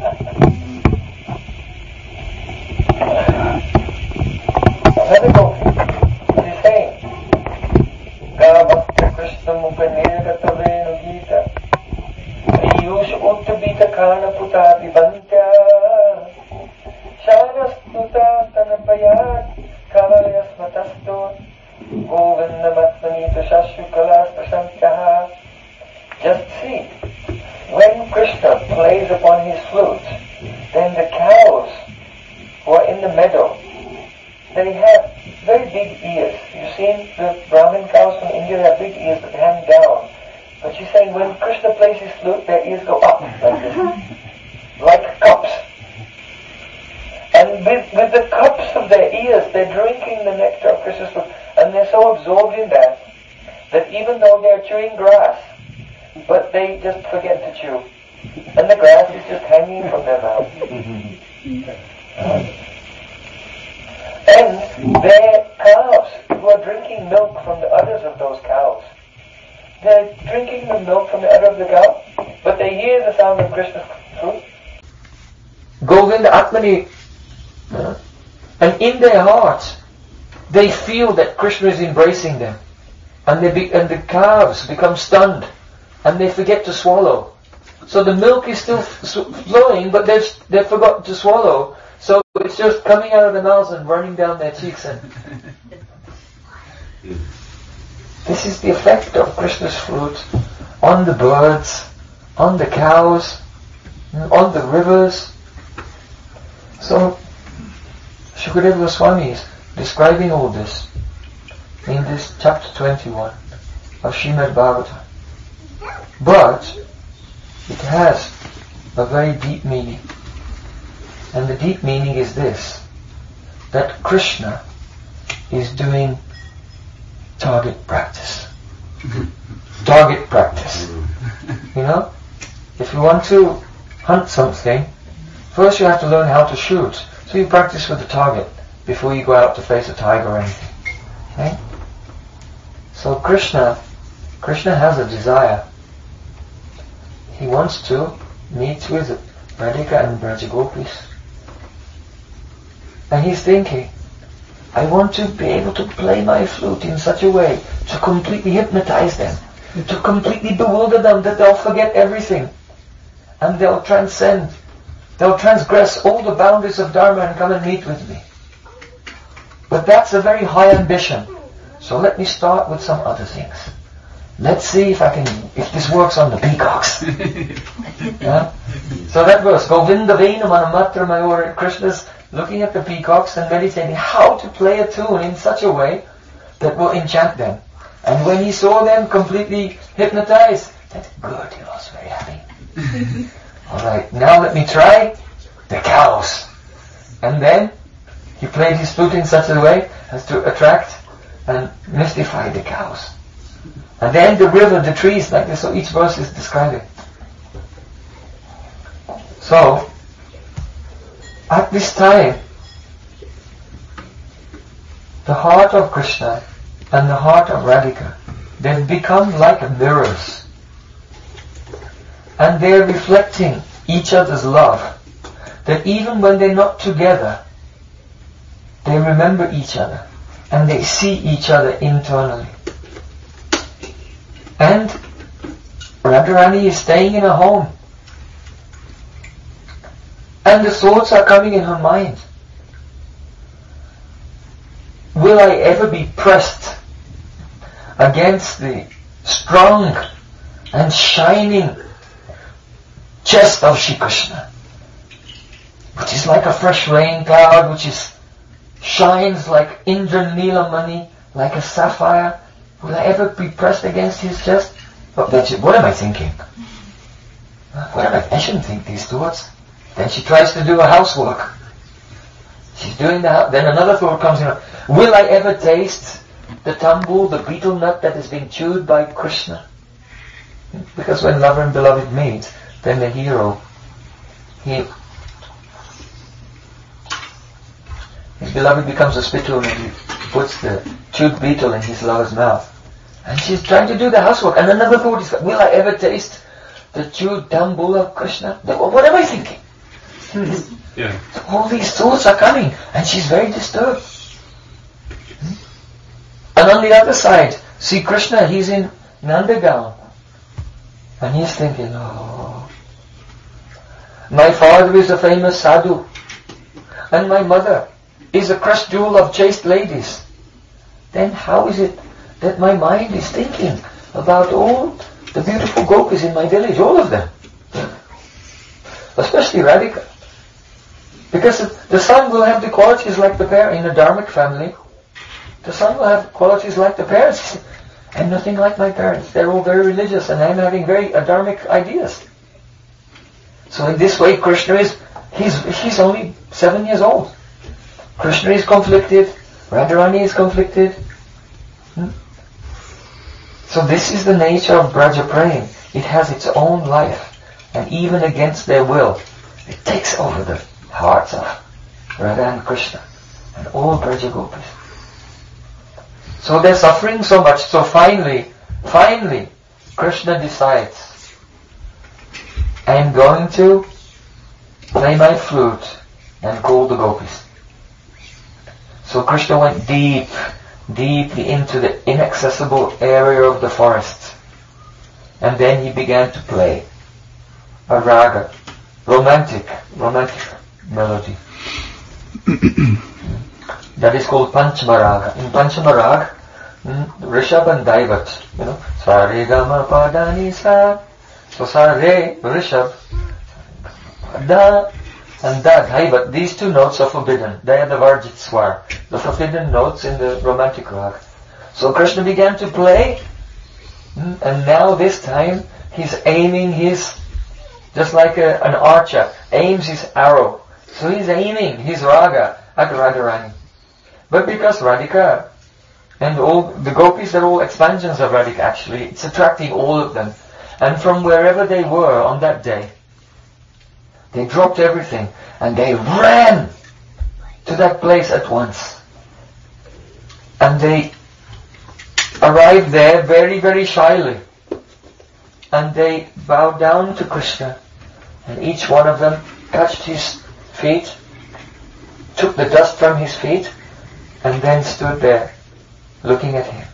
Another gopi, she's saying, Gavastra Krishna Mupanirgatavenu Gita Priyush Uttabita Kana Puta Vivantya Shanastuta Tanapayat Kavalayas Matastu Govindamatmanita Shashukalas Prasantyaha. Just see, when Krishna plays upon his flute, then the cows who are in the meadow, they have very big ears. You've seen the Brahmin cows from India, they have big ears that hang down. But she's saying when Krishna plays his flute, their ears go up like this, like cups. And with the cups of their ears, they're drinking the nectar of Krishna's flute. And they're so absorbed in that even though they're chewing grass, but they just forget to chew. And the grass is just hanging from their mouth. And their calves who are drinking milk from the udders of those cows, they're drinking the milk from the udder of the cow, but they hear the sound of Krishna's flute. Govinda Atmani. And in their hearts, they feel that Krishna is embracing them. And the calves become stunned. And they forget to swallow. So the milk is still flowing, but they've forgotten to swallow. So it's just coming out of their mouths and running down their cheeks. And this is the effect of Krishna's flute on the birds, on the cows, on the rivers. So Shukadeva Goswami is describing all this in this chapter 21 of Srimad Bhagavatam. But it has a very deep meaning. And the deep meaning is this, that Krishna is doing target practice. Target practice. You know? If you want to hunt something, first you have to learn how to shoot. So you practice with the target before you go out to face a tiger or anything. Okay? So Krishna has a desire. He wants to meet with Radhika and Brajagopis. And he's thinking, I want to be able to play my flute in such a way to completely hypnotize them, to completely bewilder them that they'll forget everything. And they'll transgress all the boundaries of Dharma and come and meet with me. But that's a very high ambition. So let me start with some other things. Let's see if this works on the peacocks. Yeah? So that verse, Govinda Venam Anamatra Mayur, Krishna's looking at the peacocks and meditating how to play a tune in such a way that will enchant them. And when he saw them completely hypnotized, that's good, he was very happy. Alright, now let me try the cows. And then he played his flute in such a way as to attract and mystify the cows. And then the river, the trees, like this, so each verse is describing. So, at this time, the heart of Krishna and the heart of Radhika, they've become like mirrors. And they're reflecting each other's love. That even when they're not together, they remember each other. And they see each other internally. And Radharani is staying in a home. And the thoughts are coming in her mind. Will I ever be pressed against the strong and shining chest of Shri Krishna, which is like a fresh rain cloud, which shines like Indra Nilamani, like a sapphire? Will I ever be pressed against his chest? What am I thinking? I shouldn't think these thoughts. Then she tries to do her housework. She's doing then another thought comes in. Will I ever taste the tambul, the betel nut that has been chewed by Krishna? Because when lover and beloved meet, then the hero, his beloved becomes a spittoon and he puts the chewed betel in his lover's mouth. And she's trying to do the housework. And another thought is, will I ever taste the chewed tambul of Krishna? What am I thinking? Yeah. All these thoughts are coming, and she's very disturbed. And on the other side, see Krishna, he's in Nandagaon. And he's thinking, oh, my father is a famous sadhu, and my mother is a crushed jewel of chaste ladies. Then how is it that my mind is thinking about all the beautiful gopis in my village, all of them? Especially Radhika. Because the son will have the qualities like the parent in a dharmic family. The son will have qualities like the parents. I'm nothing like my parents. They're all very religious and I'm having very adharmic ideas. So in this way Krishna he's only 7 years old. Krishna is conflicted. Radharani is conflicted. So this is the nature of Braja Prem. It has its own life. And even against their will, it takes over the hearts of Radha and Krishna and all Braja Gopis. So they're suffering so much. So finally, Krishna decides, I'm going to play my flute and call the gopis. So Krishna went deeply into the inaccessible area of the forest. And then he began to play a raga, romantic melody. That is called Panchama. In Panchama, Rishabh and Daivat, Sa Re Ga Ma Pa Da Ni Sa. So Sa Re, Rishabh, Da and Da, Daivat. These two notes are forbidden. They are the Varjit Swar, the forbidden notes in the romantic rag. So Krishna began to play, and now this time he's aiming just like an archer aims his arrow. So he's aiming his raga at Radharani. But because Radhika and all the gopis are all expansions of Radhika actually, it's attracting all of them. And from wherever they were on that day, they dropped everything and they ran to that place at once. And they arrived there very, very shyly. And they bowed down to Krishna. And each one of them touched his feet, took the dust from his feet, and then stood there looking at him.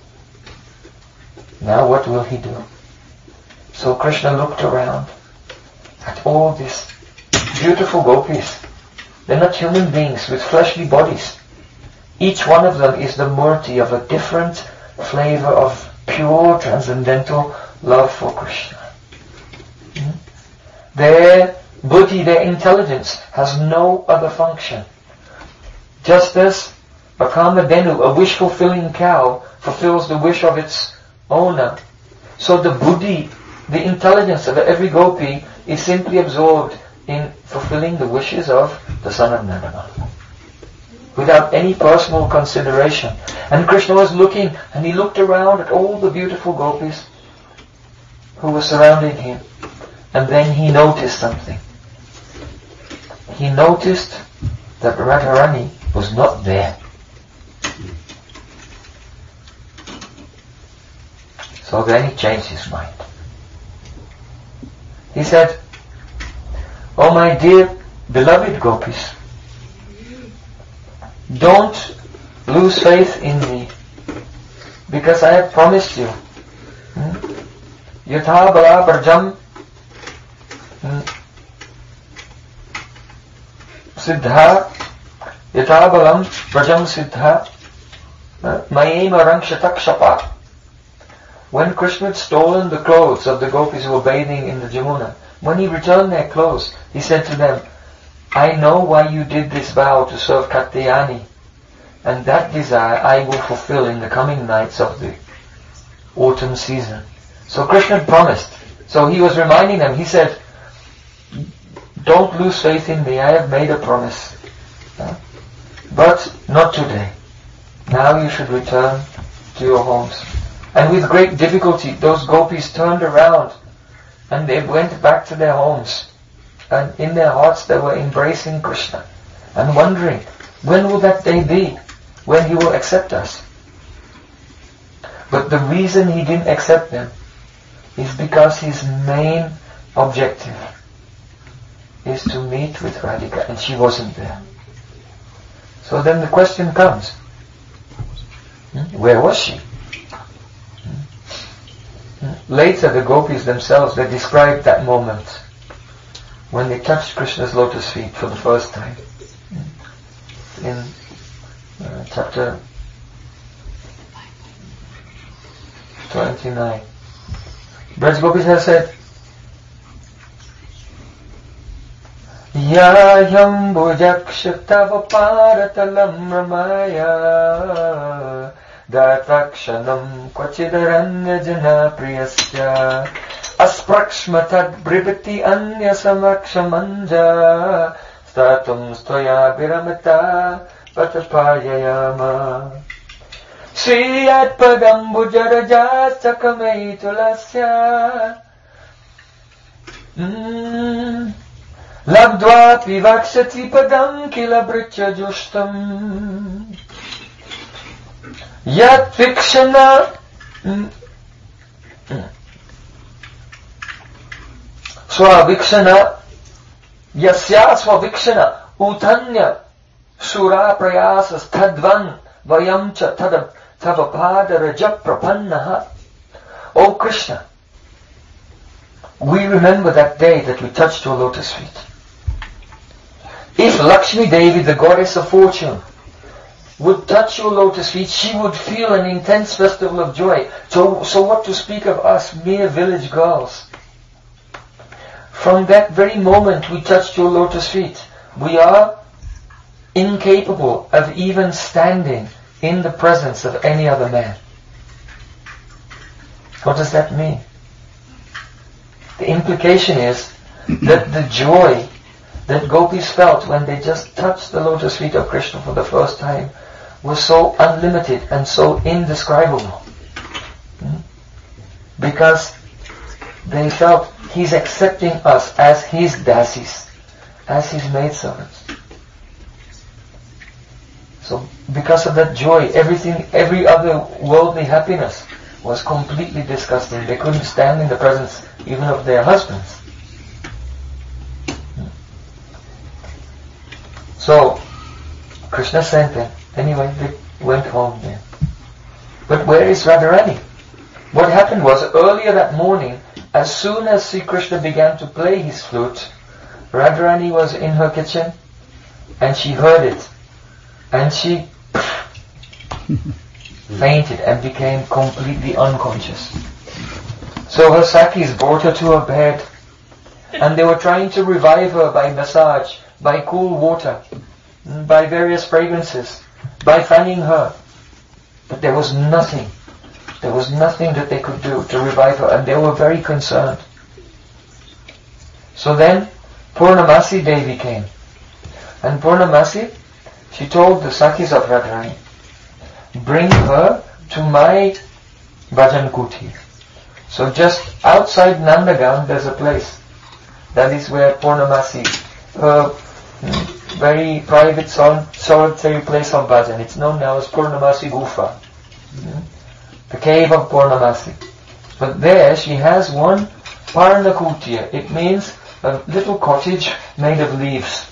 Now what will he do? So Krishna looked around at all these beautiful gopis. They're not human beings with fleshly bodies. Each one of them is the murti of a different flavor of pure transcendental love for Krishna. Their buddhi, their intelligence, has no other function. Just as a kamadhenu, a wish-fulfilling cow, fulfills the wish of its owner, so the buddhi, the intelligence of every gopi, is simply absorbed in fulfilling the wishes of the son of Nanda, without any personal consideration. And Krishna was looking, and he looked around at all the beautiful gopis who were surrounding him. And then he noticed something. He noticed that Radharani was not there. So then he changed his mind. He said, "Oh my dear beloved gopis, don't lose faith in me, because I have promised you. Yatha bala brajam siddha, yatha balam brajam siddha, mayem arangshatakshapa." When Krishna had stolen the clothes of the gopis who were bathing in the Jamuna, when he returned their clothes, he said to them, "I know why you did this vow to serve Katyayani, and that desire I will fulfill in the coming nights of the autumn season." So Krishna had promised. So he was reminding them, he said, "Don't lose faith in me, I have made a promise. But not today. Now you should return to your homes." And with great difficulty, those gopis turned around and they went back to their homes. And in their hearts they were embracing Krishna and wondering, when will that day be when he will accept us? But the reason he didn't accept them is because his main objective is to meet with Radhika, and she wasn't there. So then the question comes, where was she? Later the gopis themselves, they described that moment when they touched Krishna's lotus feet for the first time. In chapter 29. Braj Gopis has said, "Yayam bhujakshatav paratalam ramaya datakshanam kvachidaranya jana priyasya asprakshmatad bribati anya samakshamanja statum stoya viramata patapayayama sriyat padam bhujaraja sakamai tulasya labdva vivakshati padam kila bricha jushtam yat vikshana swavikshana yasya swavikshana utanya sura prayasas tadvan vayam cha tavapada raja prapannaha." O Krishna, we remember that day that we touched your lotus feet. If Lakshmi Devi, the goddess of fortune, would touch your lotus feet, she would feel an intense festival of joy. So what to speak of us, mere village girls? From that very moment we touched your lotus feet, we are incapable of even standing in the presence of any other man. What does that mean? The implication is that the joy that gopis felt when they just touched the lotus feet of Krishna for the first time was so unlimited and so indescribable. Because they felt he's accepting us as his dasis, as his maidservants. So So because of that joy, every other worldly happiness was completely disgusting. They couldn't stand in the presence even of their husbands. So Krishna sent them. Anyway, they went home then. But where is Radharani? What happened was, earlier that morning, as soon as Sri Krishna began to play his flute, Radharani was in her kitchen and she heard it. And she fainted and became completely unconscious. So her Sakis brought her to her bed and they were trying to revive her by massage, by cool water, by various fragrances, by fanning her. But there was nothing. There was nothing that they could do to revive her, and they were very concerned. So then Purnamasi Devi came. And Purnamasi, she told the Sakis of Radharani, bring her to my Bhajan Kuti. So just outside Nandagaon there's a place. That is where Purnamasi, her very private solitary place of bhajan. It's known now as Purnamasi Gufa. The cave of Purnamasi. But there she has one Parnakutya. It means a little cottage made of leaves.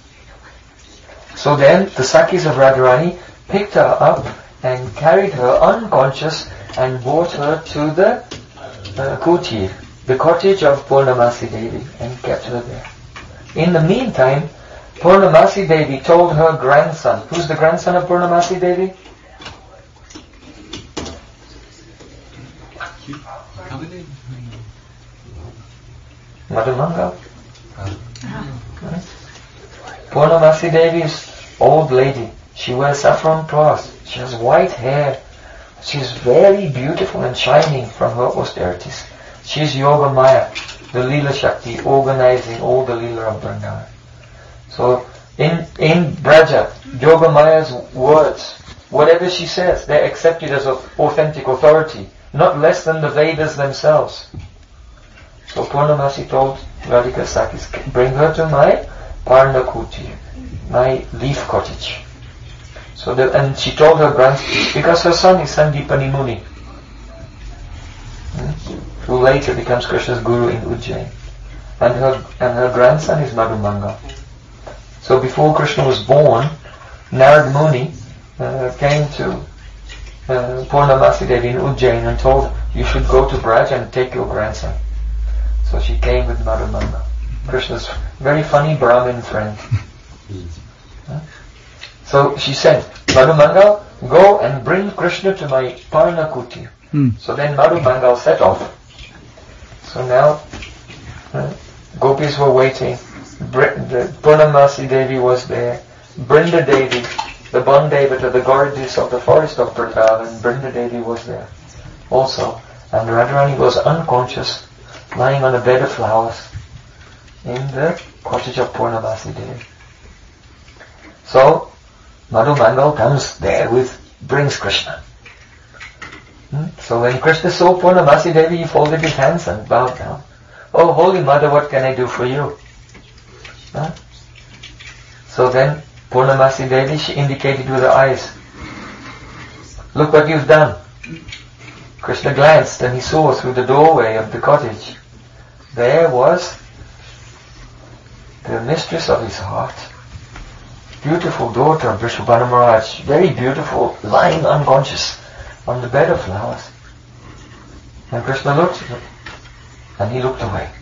So then the Sakis of Radharani picked her up and carried her unconscious and brought her to the Kuti, the cottage of Purnamasi Devi, and kept her there. In the meantime, Purnamasi Devi told her grandson. Who's the grandson of Purnamasi Devi? Madhumangal. Purnamasi Devi is old lady. She wears saffron cloth. She has white hair. She's very beautiful and shining from her austerities. She's Yoga Maya, the Leela Shakti, organizing all the Leela of Vrindavan. So in Braja, Yoga Maya's words, whatever she says, they're accepted as of authentic authority, not less than the Vedas themselves. So Purnamasi told Radhika Sakis, bring her to my Parnakuti, my leaf cottage. So and she told her grandson, because her son is Sandipani Muni, who later becomes Krishna's guru in Ujjain, and her grandson is Madhumanga. So before Krishna was born, Narad Muni came to Purnamasi Devi in Ujjain and told her, you should go to Braj and take your grandson. So she came with Madhumanga, Krishna's very funny Brahmin friend. So she said, Madhumangal, go and bring Krishna to my Parnakuti. So then Madhumangal set off. So now gopis were waiting. Purnamasi Devi was there. Brinda Devi, the Bandevata, the goddess of the forest of Vrindavan, Brinda Devi was there also. And Radharani was unconscious, lying on a bed of flowers in the cottage of Purnamasi Devi. So Madhumangal comes there brings Krishna. So when Krishna saw Purnamasi Devi, he folded his hands and bowed down. Oh, Holy Mother, what can I do for you? So then Purnamasi Devi, she indicated with her eyes, look what you've done. Krishna glanced and he saw through the doorway of the cottage. There was the mistress of his heart, beautiful daughter of Vrishabhana Maharaj, very beautiful, lying unconscious on the bed of flowers. And Krishna looked and he looked away.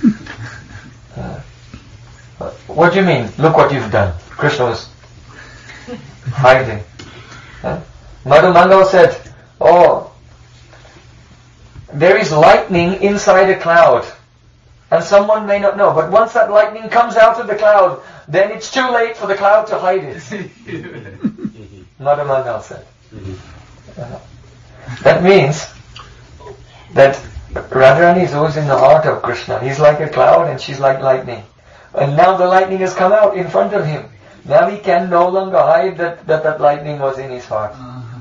What do you mean? Look what you've done. Krishna was hiding. Madhumangal said, oh, there is lightning inside a cloud. And someone may not know, but once that lightning comes out of the cloud, then it's too late for the cloud to hide it. Madhumangal said. That means that Radharani is always in the heart of Krishna. He's like a cloud and she's like lightning. And now the lightning has come out in front of him. Now he can no longer hide that lightning was in his heart.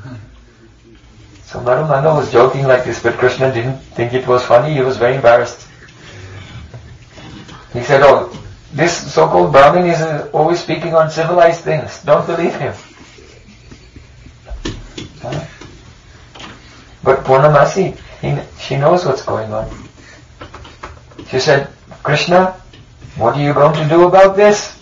So Madhumangal was joking like this, but Krishna didn't think it was funny. He was very embarrassed. He said, oh, this so-called Brahmin is always speaking on civilized things. Don't believe him. But Purnamasi, she knows what's going on. She said, Krishna, what are you going to do about this?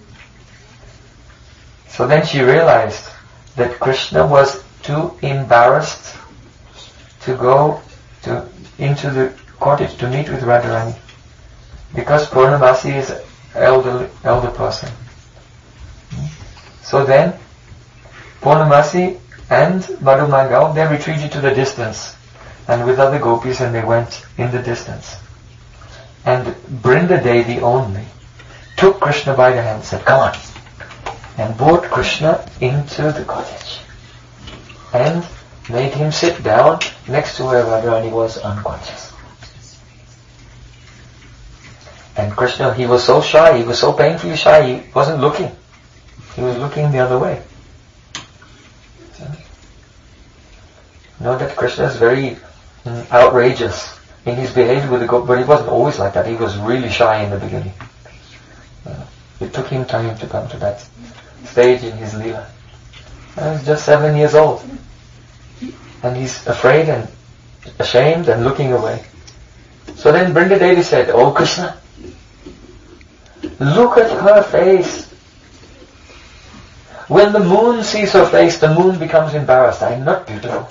So then she realized that Krishna was too embarrassed to go into the cottage to meet with Radharani, because Purnamasi is an elder person. So then Purnamasi and Madhumangal, they retreated to the distance, and with other gopis, and they went in the distance. And Brinda Devi only took Krishna by the hand and said, come on, and brought Krishna into the cottage and made him sit down next to where Radharani was unconscious. And Krishna, he was so shy, he was so painfully shy, he wasn't looking. He was looking the other way. Know that Krishna is very outrageous in his behavior with the gopi, but he wasn't always like that. He was really shy in the beginning. It took him time to come to that stage in his Leela. He was just 7 years old. And he's afraid and ashamed and looking away. So then Brinda Devi said, oh Krishna, look at her face. When the moon sees her face, the moon becomes embarrassed. I am not beautiful.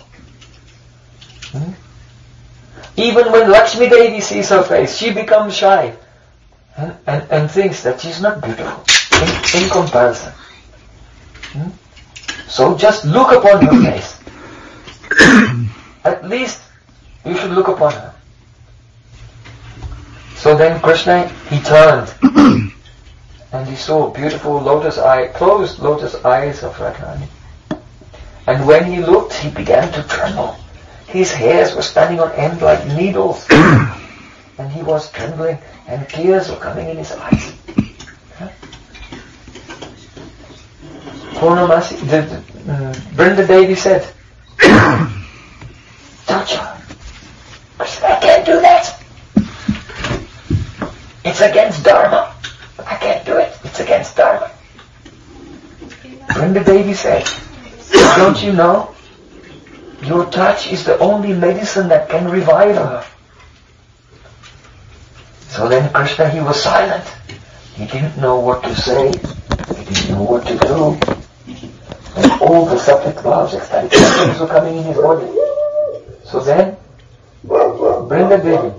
Even when Lakshmi Devi sees her face, she becomes shy and thinks that she's not beautiful in comparison. So just look upon her face. At least you should look upon her. So then Krishna, he turned and he saw beautiful closed lotus eyes of Radharani. And when he looked, he began to tremble. His hairs were standing on end like needles. And he was trembling and tears were coming in his eyes. Purnamasi, Brinda Devi said, touch her. Krishna, I can't do that. It's against Dharma. I can't do it. It's against Dharma. Brinda Devi said, don't you know? Your touch is the only medicine that can revive her. So then Krishna, he was silent. He didn't know what to say. He didn't know what to do. And all the subject bhavs, ecstatic feelings were coming in his body. So then, Brinda Devi,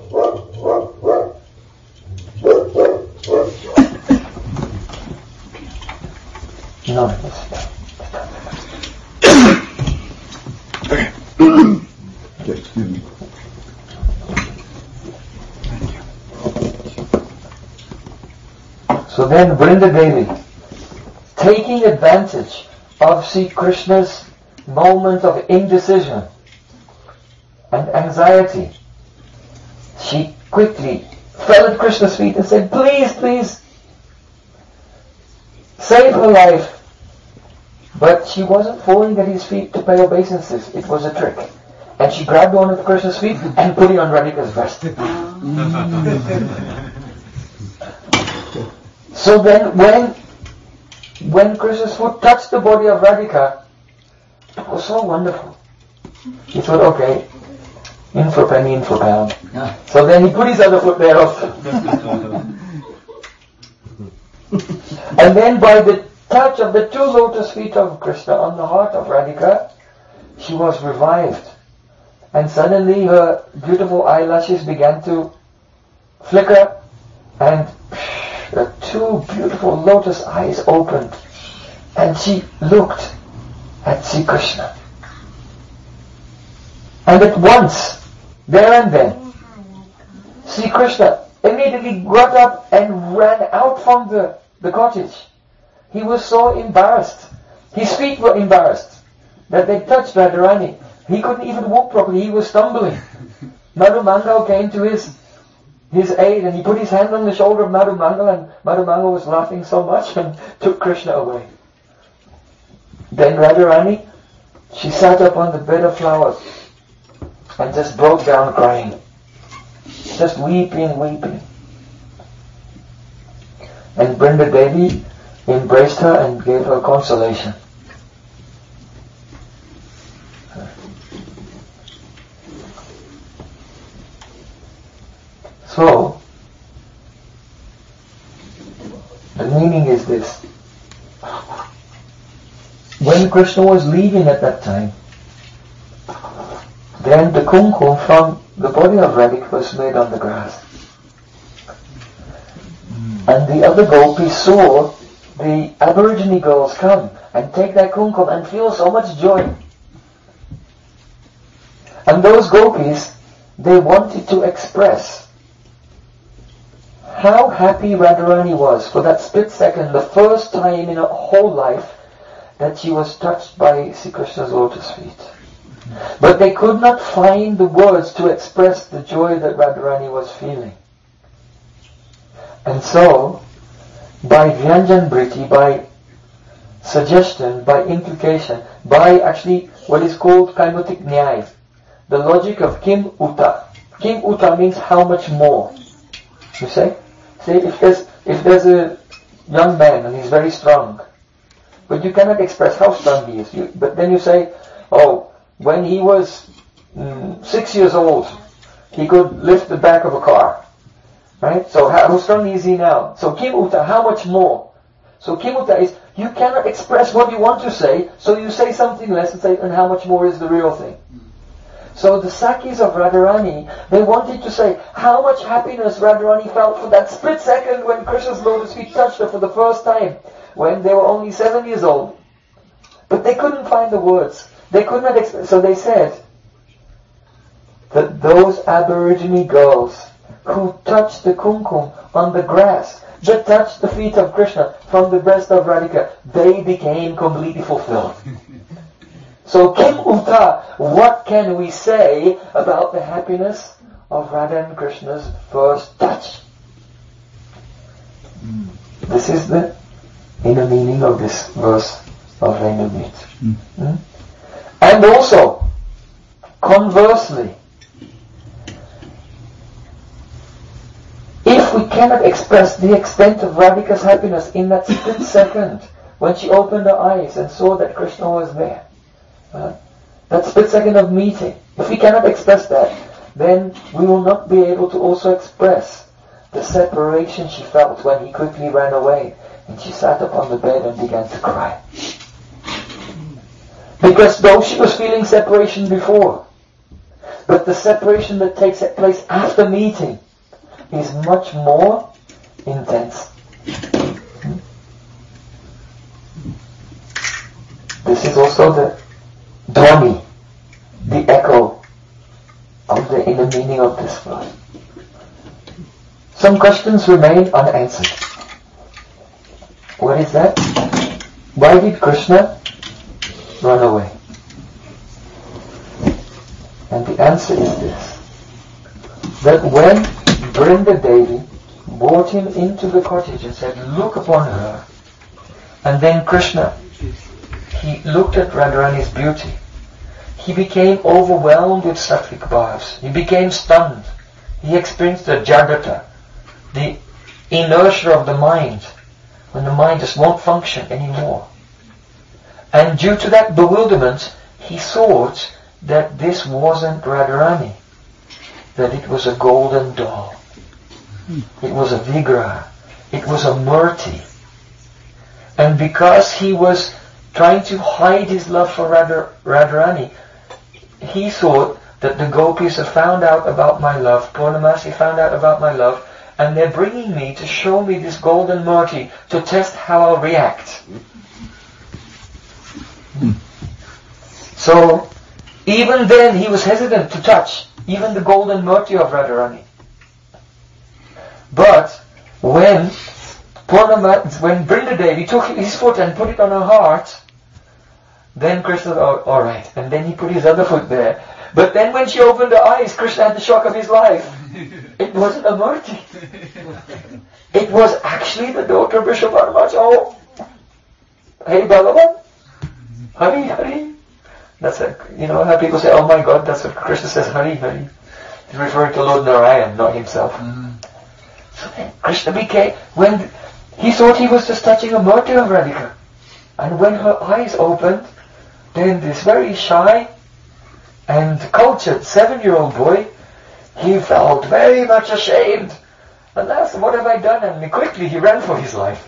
no, excuse me. So then Brinda Devi, taking advantage of Sri Krishna's moment of indecision and anxiety, she quickly fell at Krishna's feet and said, please, please, save her life. But she wasn't falling at his feet to pay obeisances. It was a trick. And she grabbed one of Krishna's feet and put it on Radhika's breast. So then when Krishna's foot touched the body of Radhika, it was so wonderful. He thought, okay, in for penny, in for pound. So then he put his other foot there also. And then by the touch of the two lotus feet of Krishna on the heart of Radhika, she was revived. And suddenly her beautiful eyelashes began to flicker and the two beautiful lotus eyes opened and she looked at Sri Krishna. And at once, there and then, Sri Krishna immediately got up and ran out from the cottage. He was so embarrassed. His feet were embarrassed that they touched Radharani. He couldn't even walk properly. He was stumbling. Madhumangal came to his aid and he put his hand on the shoulder of Madhumangal and Madhumangal was laughing so much and took Krishna away. Then Radharani, she sat up on the bed of flowers and just broke down crying. Just weeping. And Brinda Devi embraced her and gave her consolation. So, the meaning is this. When Krishna was leaving at that time, then the kumkum from the body of Radhika was made on the grass. And the other gopis saw the Aborigine girls come and take that kumkum and feel so much joy. And those gopis, they wanted to express how happy Radharani was for that split second, the first time in her whole life that she was touched by Sri Krishna's lotus feet. But they could not find the words to express the joy that Radharani was feeling. And so, by Vyanjanbriti, by suggestion, by implication, by actually what is called Kaimutik Nyaya, the logic of Kim Uta. Kim Uta means how much more. You say? Say if there's a young man and he's very strong, but you cannot express how strong he is. But then you say, oh, when he was 6 years old, he could lift the back of a car. Right? So how strong is he now? So Kim Uta, how much more? So Kim Uta is, you cannot express what you want to say, so you say something less and say, and how much more is the real thing? So the Sakis of Radharani, they wanted to say how much happiness Radharani felt for that split second when Krishna's lotus feet touched her for the first time, when they were only 7 years old. But they couldn't find the words. They could not express. So they said that those Aborigine girls who touched the kumkum on the grass, that touched the feet of Krishna from the breast of Radhika, they became completely fulfilled. So Kim Uta, what can we say about the happiness of Radha and Krishna's first touch? This is the inner meaning of this verse of Venugit. And also, conversely, if we cannot express the extent of Radhika's happiness in that split second when she opened her eyes and saw that Krishna was there, that split second of meeting, if we cannot express that, then we will not be able to also express the separation she felt when he quickly ran away and she sat up on the bed and began to cry. Because though she was feeling separation before, but the separation that takes place after meeting is much more intense. This is also the dhwani, the echo of the inner meaning of this verse. Some questions remain unanswered. What is that? Why did Krishna run away? And the answer is this: that when Brinda Devi brought him into the cottage and said, look upon her, and then Krishna, he looked at Radharani's beauty, he became overwhelmed with sattvic bhavs. He became stunned. He experienced the jagata, the inertia of the mind, when the mind just won't function anymore. And due to that bewilderment, he thought that this wasn't Radharani, that it was a golden doll. It was a vigraha. It was a murti. And because he was trying to hide his love for Radharani, he thought that the gopis have found out about my love, Purnamasi found out about my love, and they're bringing me to show me this golden murti to test how I'll react. So, even then he was hesitant to touch even the golden murti of Radharani. But when Brinda Devi took his foot and put it on her heart, then Krishna said, oh, alright. And then he put his other foot there. But then when she opened her eyes, Krishna had the shock of his life. It wasn't a murti. It was actually the daughter of Vrishabharma. Oh, hey Bhagavan, Hari, Hari. That's how people say, oh my God, that's what Krishna says, Hari, Hari. He's referring to Lord Narayan, not himself. So then Krishna became, when he thought he was just touching a murti of Radhika. And when her eyes opened, then this very shy and cultured 7-year-old boy, he felt very much ashamed. And asked, what have I done? And quickly he ran for his life.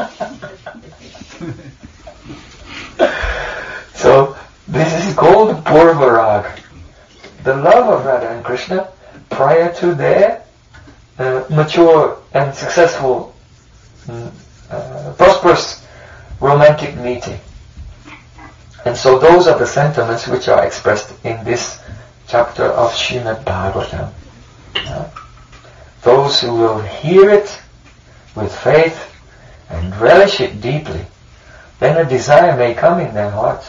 So, this is called Purvarag. The love of Radha and Krishna prior to their mature and successful, prosperous romantic meeting. And so those are the sentiments which are expressed in this chapter of Srimad Bhagavatam. Those who will hear it with faith and relish it deeply, then a desire may come in their hearts.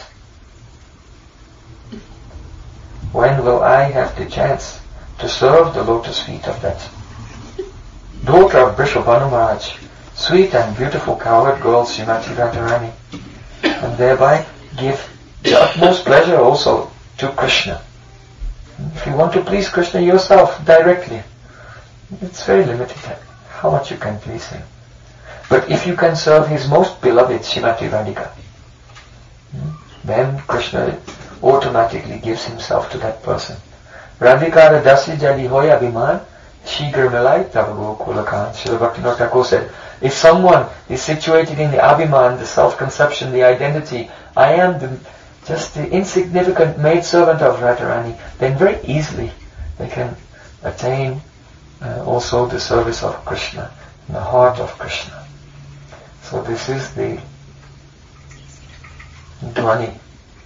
When will I have the chance to serve the lotus feet of that daughter of Vrishabhanu Maharaj, sweet and beautiful cowherd girl Srimati Radharani, and thereby give the utmost pleasure also to Krishna. If you want to please Krishna yourself directly, it's very limited how much you can please him. But if you can serve his most beloved Srimati Radhika, then Krishna automatically gives himself to that person. Radhika dasi jadi hoy abhiman, shigar milai tavago kulakan. Srila Bhaktivinoda Thakur said, if someone is situated in the abhiman, the self-conception, the identity, I am just the insignificant maidservant of Radharani, then very easily they can attain also the service of Krishna, in the heart of Krishna. So this is the Dhvani,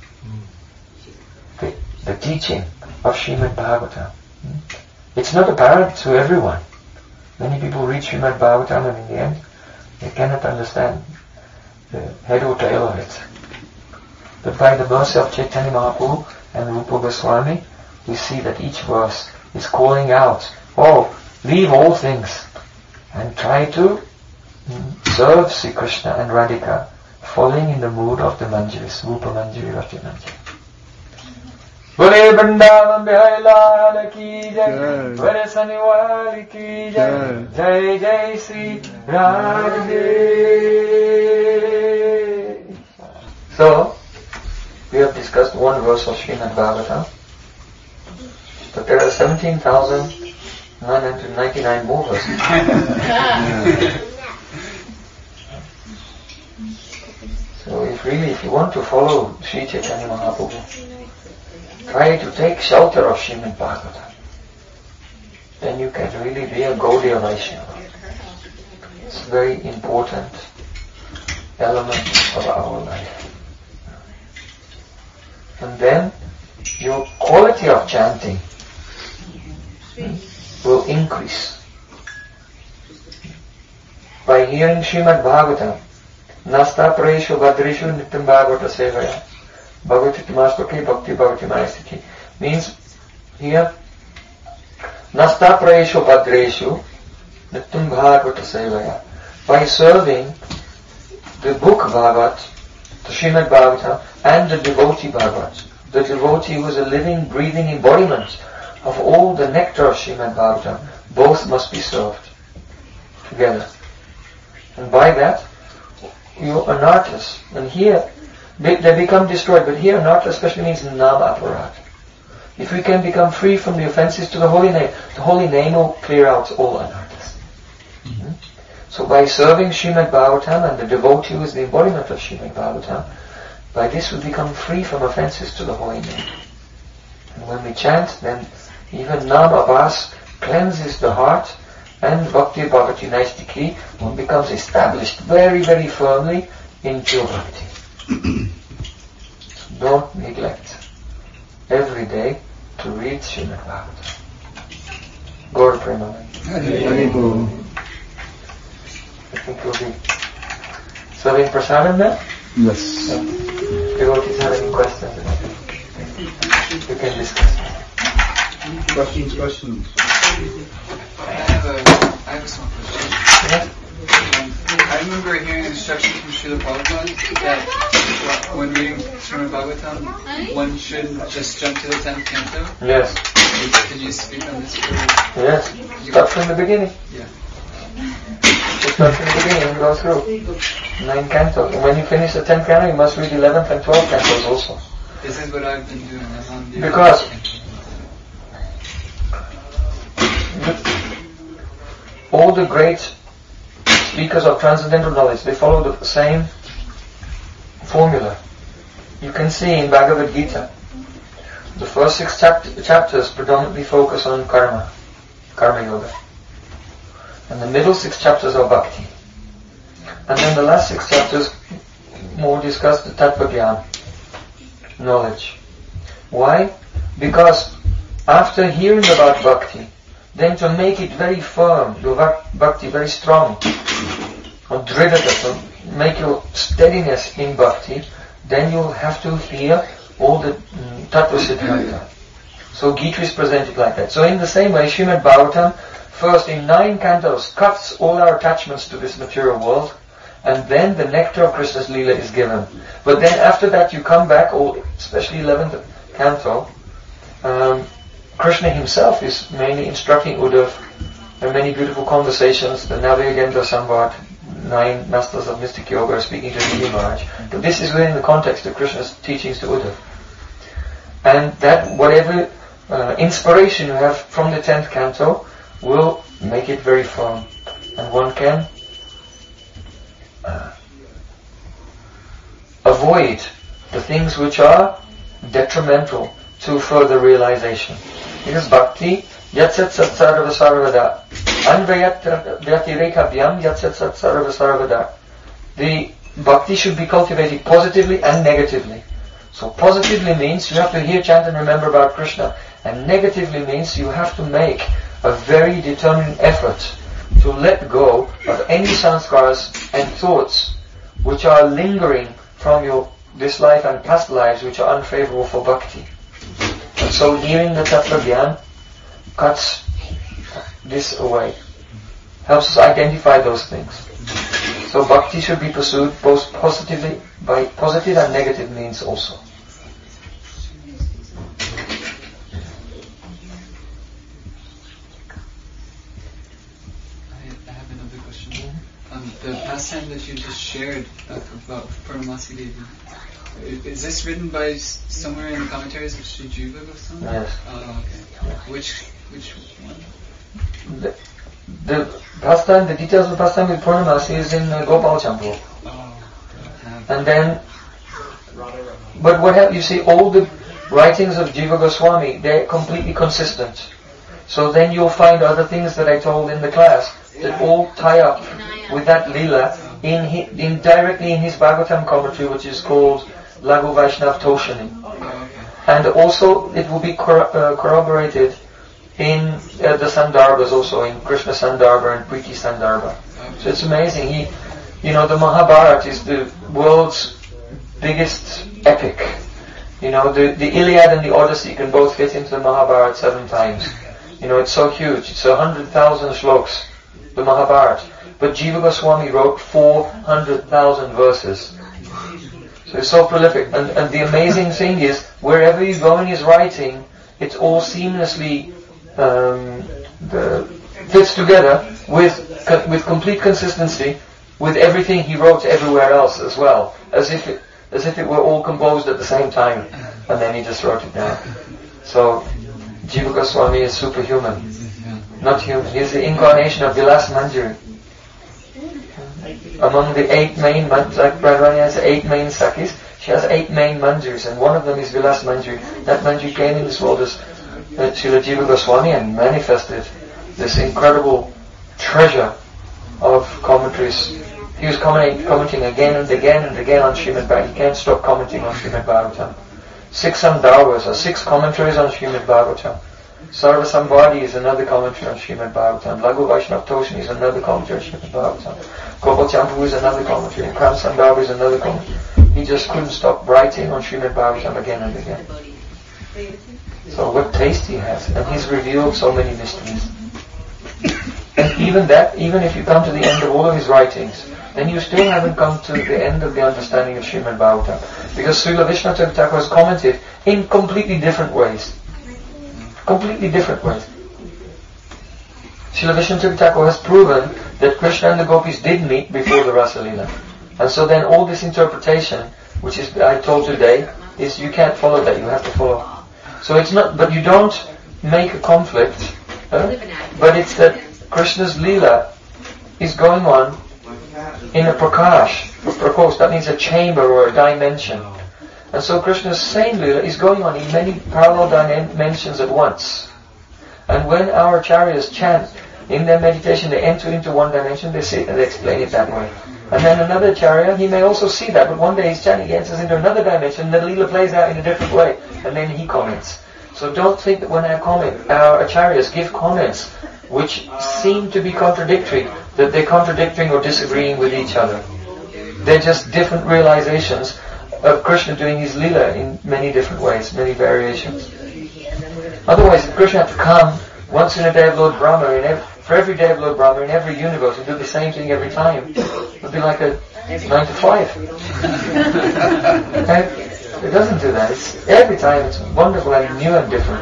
the teaching of Srimad Bhagavatam. It's not apparent to everyone. Many people read Srimad Bhagavatam and in the end they cannot understand the head or tail of it. But by the mercy of Chaitanya Mahaprabhu and Rupa Goswami, we see that each verse is calling out, leave all things and try to serve Sri Krishna and Radhika, falling in the mood of the Manjaris, Rupa Manjari, Rati Manjari. Bole Vrindavan Bihai Lal ki jai, Vare Saniwali ki jai, Jai Jai Sri Radhe. So, we have discussed one verse of Srimad Bhagavatam, but there are 17,999 more verses. So if you want to follow Sri Chaitanya Mahaprabhu, try to take shelter of Srimad Bhagavatam. Then you can really be a Gaudiya Vaishnava. It's a very important element of our life. And then your quality of chanting will increase. By hearing Srimad Bhagavatam, Nasta Praeshu Bhadreshu Nityam Bhagavata Sevaya, Bhagavati Tamastaki Bhakti Bhagavati Mayasthiti, means here, Nasta Praeshu Bhadreshu Nityam Bhagavata Sevaya. By serving the book Bhagavat, the Srimad Bhagavatam, and the devotee Bhagavat, the devotee who is a living, breathing embodiment of all the nectar of Srimad Bhagavatam, both must be served together. And by that, you anarthas, and here they become destroyed, but here anartha especially means nama aparat. If we can become free from the offenses to the holy name will clear out all anarthas. So by serving Srimad Bhagavatam and the devotee who is the embodiment of Srimad Bhagavatam, by this we become free from offenses to the holy name. And when we chant, then even Nama Bhas cleanses the heart, and Bhakti Bhagavati Naistiki, one becomes established very, very firmly in pure bhakti. So don't neglect every day to read Srimad Bhagavatam. Gaur Premanand. I think we'll be serving prasadam now? Yes. Devotees have any questions? We can discuss. Questions. I have a small question. Yeah? I remember hearing an instruction from Srila Prabhupada that when reading Srimad Bhagavatam, one shouldn't just jump to the 10th canto. Yes. Can you speak on this? Yes. Start from the beginning. Yeah. Just start from the beginning and go through 9 cantos. And when you finish the 10th canto, you must read 11th and 12th cantos also. This is what I've been doing. Because all the great speakers of transcendental knowledge, they follow the same formula. You can see in Bhagavad Gita, the first 6 chapters predominantly focus on karma yoga. And the middle 6 chapters are bhakti. And then the last 6 chapters more discuss the tattva jnana, knowledge. Why? Because after hearing about bhakti, then to make it very firm, your bhakti very strong, or dridata, to make your steadiness in bhakti, then you'll have to hear all the tattva siddhanta. So Gita is presented like that. So in the same way, Srimad Bhagavatam, first in 9 cantos, cuts all our attachments to this material world, and then the nectar of Krishna's Leela is given. But then after that you come back, or especially 11th canto, Krishna himself is mainly instructing Uddhav. There are many beautiful conversations, the Navayagandha Samvad, 9 masters of mystic yoga are speaking to Nidhi Maharaj. But this is within the context of Krishna's teachings to Uddhav. And that whatever inspiration you have from the 10th canto will make it very firm. And one can avoid the things which are detrimental to further realization. Because bhakti, yatsat sat sarva sarvada, anvayat vyatirekabhyam yatsat sat sarva sarvada. The bhakti should be cultivated positively and negatively. So positively means you have to hear, chant and remember about Krishna. And negatively means you have to make a very determined effort to let go of any sanskaras and thoughts which are lingering from this life and past lives which are unfavorable for bhakti. And so hearing the tattva jnana cuts this away, helps us identify those things. So bhakti should be pursued both positively, by positive and negative means also. The pastime that you just shared about Purnamasi Devi, is this written by somewhere in the commentaries of Sri Jiva Goswami? Yes. Oh, okay. Which one? The pastime, the details of the pastime with Purnamasi is in Gopal Champu. Oh, and then, but you see, all the writings of Jiva Goswami, they're completely consistent. So then you'll find other things that I told in the class that all tie up with that Leela directly in his Bhagavatam commentary, which is called Laghu Vaishnav Toshani. And also it will be corroborated in the Sandarbhas also, in Krishna Sandarbha and Priti Sandarbha. So it's amazing. The Mahabharata is the world's biggest epic. The Iliad and the Odyssey can both fit into the Mahabharata 7 times. It's so huge. It's 100,000 shloks, the Mahabharata. But Jiva Goswami wrote 400,000 verses. So it's so prolific. And the amazing thing is, wherever you go in his writing, it all seamlessly fits together with complete consistency with everything he wrote everywhere else as well, as if it were all composed at the same time, and then he just wrote it down. So Jiva Goswami is superhuman, not human. He is the incarnation of Vilas Manjari. Among the 8 main manjaris, like Radharani has 8 main sakis, she has 8 main manjaris, and one of them is Vilas Manjari. That manjari came in this world as Srila Jiva Goswami and manifested this incredible treasure of commentaries. He was commenting again and again and again on Srimad Bhagavatam. He can't stop commenting on Srimad Bhagavatam. 6 Sandarbhas are 6 commentaries on Srimad Bhagavatam. Sarva Samvadi is another commentary on Srimad Bhagavatam. Laghu Vaishnav Toshani is another commentary on Srimad Bhagavatam. Gopal Champu is another commentary. And Kram Sandarbha is another commentary. He just couldn't stop writing on Srimad Bhagavatam again and again. So what taste he has. And he's revealed so many mysteries. And even if you come to the end of all of his writings, then you still haven't come to the end of the understanding of Srimad Bhagavatam. Because Srila Vishwanath Thakur has commented in completely different ways. Completely different ways. Srila Vishwanath Thakur has proven that Krishna and the gopis did meet before the Rasa Leela. And so then all this interpretation, which is I told today, is you can't follow that, you have to follow. So it's not, but you don't make a conflict, but it's that Krishna's Leela is going on in a prakash, that means a chamber or a dimension. And so Krishna's same Leela is going on in many parallel dimensions at once. And when our acharyas chant, in their meditation they enter into one dimension, they explain it that way. And then another acharya, he may also see that, but one day he's chanting, he enters into another dimension, and the Leela plays out in a different way, and then he comments. So don't think that when our acharyas give comments which seem to be contradictory, that they're contradicting or disagreeing with each other. They're just different realizations of Krishna doing his Leela in many different ways, many variations. Otherwise, if Krishna had to come once in a day of Lord Brahma, for every day of Lord Brahma in every universe, and do the same thing every time, it would be like a 9 to 5. Okay? It doesn't do that. Every time it's wonderful and new and different.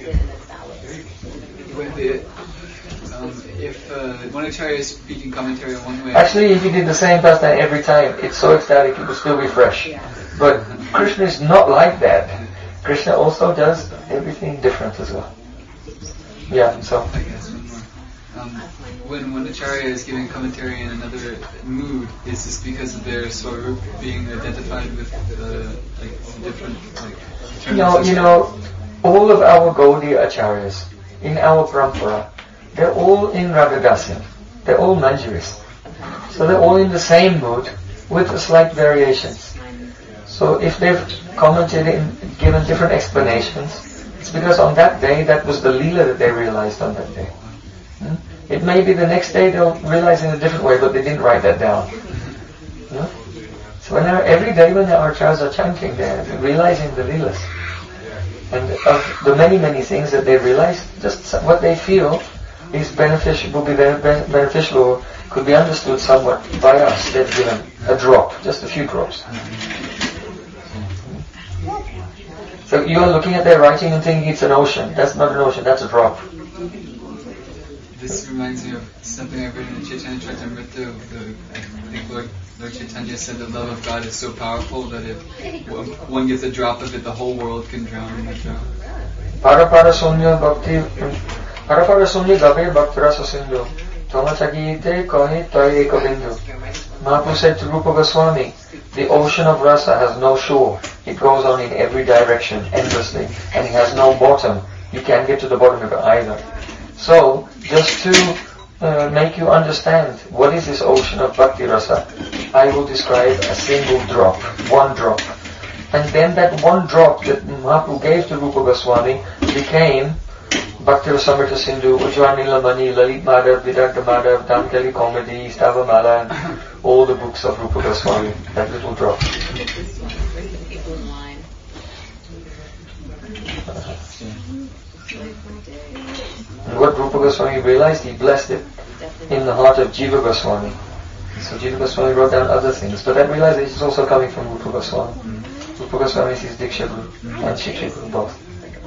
If one acharya is speaking commentary in one way... Actually, if you did the same pastime every time, it's so ecstatic, it would still be fresh. But Krishna is not like that. Krishna also does everything different as well. Yeah, so... I guess one more. When one acharya is giving commentary in another mood, is this because of their swarup being identified with different You know, all of our Gaudiya acharyas in our parampara, they're all in Ragadasya. They're all Manjuris. So they're all in the same mood with slight variations. So if they've commented and given different explanations, it's because on that day, that was the Leela that they realized on that day. It may be the next day they'll realize in a different way, but they didn't write that down. So every day when our acharyas are chanting, they're realizing the Leelas. And of the many, many things that they realize, just what they feel is beneficial, will be very beneficial, or could be understood somewhat by us. They've given a drop, just a few drops. So you're looking at their writing and thinking it's an ocean. That's not an ocean, that's a drop. This reminds me of something I've read in the Chaitanya Charitamrita. I think Lord Chaitanya said the love of God is so powerful that if one gets a drop of it, the whole world can drown in that drop. Para sunya gabe bhaktirasa sindhu Tomachagite kohi toye ekabindu. Mahaprabhu said to Rupa Goswami, the ocean of rasa has no shore. It goes on in every direction, endlessly, and it has no bottom. You can't get to the bottom of it either. So, just to make you understand what is this ocean of bhakti rasa, I will describe a single drop, one drop. And then that one drop that Mahaprabhu gave to Rupa Goswami became Bhakti Rasamrita Sindhu, Ujjvanila Mani, Lalit Madhav, Vidagdha Madhav, Damkali Comedy, Stavamala, and all the books of Rupa Goswami, that little drop. And what Rupa Goswami realized, he blessed it in the heart of Jiva Goswami. So Jiva Goswami wrote down other things, but that realization is also coming from Rupa Goswami. Rupa Goswami is his Diksha Guru and Shiksha Guru both.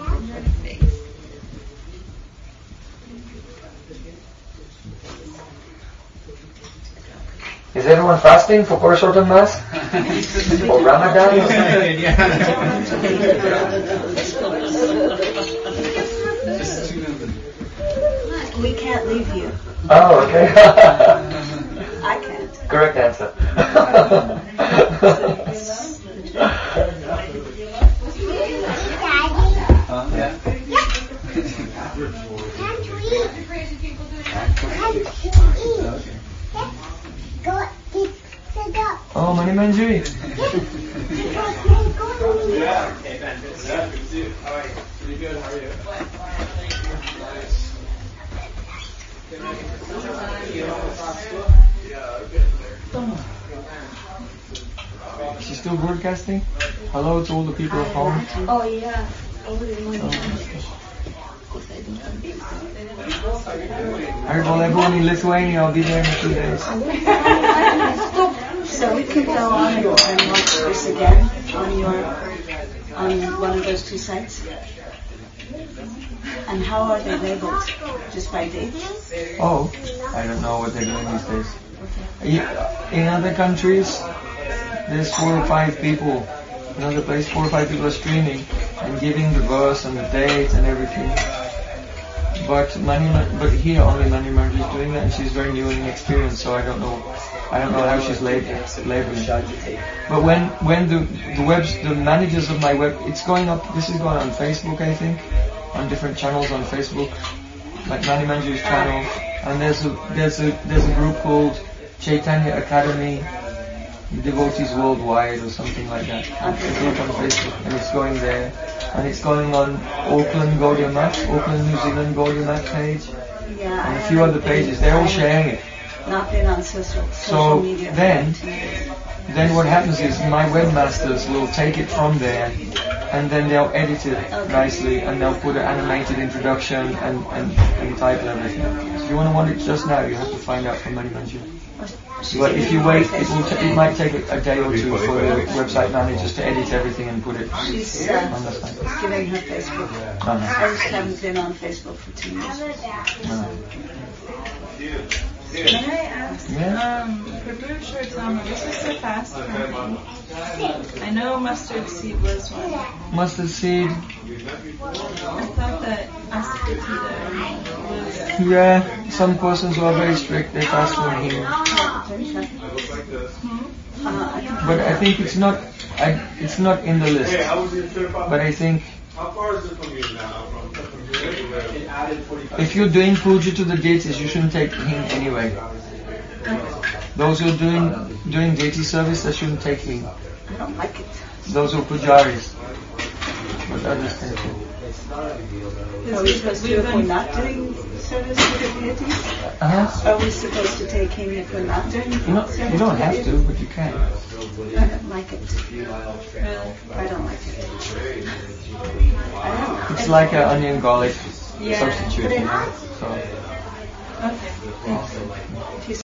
Is everyone fasting for Purushottam Mass? Or Ramadan? We can't leave you. Oh, okay. I can't. Correct answer. Oh, Mani Manjari. Yeah, okay, Ben. Yeah, good to see you. How are you? Pretty good, how are you? She's still broadcasting? Hello to all the people at home. Oh, yeah. Well, everyone in Lithuania, I'll be there in 2 days. So we can go on and watch this again on one of those two sites. And how are they labeled? Just by dates? Oh, I don't know what they're doing these days. In other countries, there's 4 or 5 people. In other places, 4 or 5 people are streaming and giving the verse and the date and everything. but here only Mani Margie is doing that, and she's very new and inexperienced, so I don't know how she's labeling. But when the managers of my web, it's going up. This is going on Facebook, I think, on different channels on Facebook, like Mani Manju's channel, and there's a group called Chaitanya Academy Devotees Worldwide or something like that. It's a group on Facebook, and it's going there, and it's going on Auckland Gaudiya Math, Auckland New Zealand Gaudiya Math page, and a few other pages. They're all sharing it. Not been on social media. Then what happens is my webmasters will take it from there, and then they'll edit it nicely, and they'll put an animated introduction and title everything. So if you want it just now, you have to find out from Mani Manju. But if you wait, it might take a day or two for the website managers to edit everything and put it on the site. She's giving her Facebook. I just haven't been on Facebook for 2 years. Can I ask, Prabhu Shortama, this is so fast for me. I know mustard seed was one. Mustard seed. I thought that Asafetida was... Yeah, some persons who are very strict, they fast for him. But I think it's not in the list. But I think if you're doing puja to the deities, you shouldn't take him anyway. Those who are doing deity service, they shouldn't take him. I don't like it. Those who are pujaris. But others take him. Are we supposed to, if we're not doing service to the deities? Are we supposed to take him if we're not doing service? You don't have to, but you can. I don't like it. I don't like it. I don't know. It's like an onion garlic substitute, you know. So. Okay.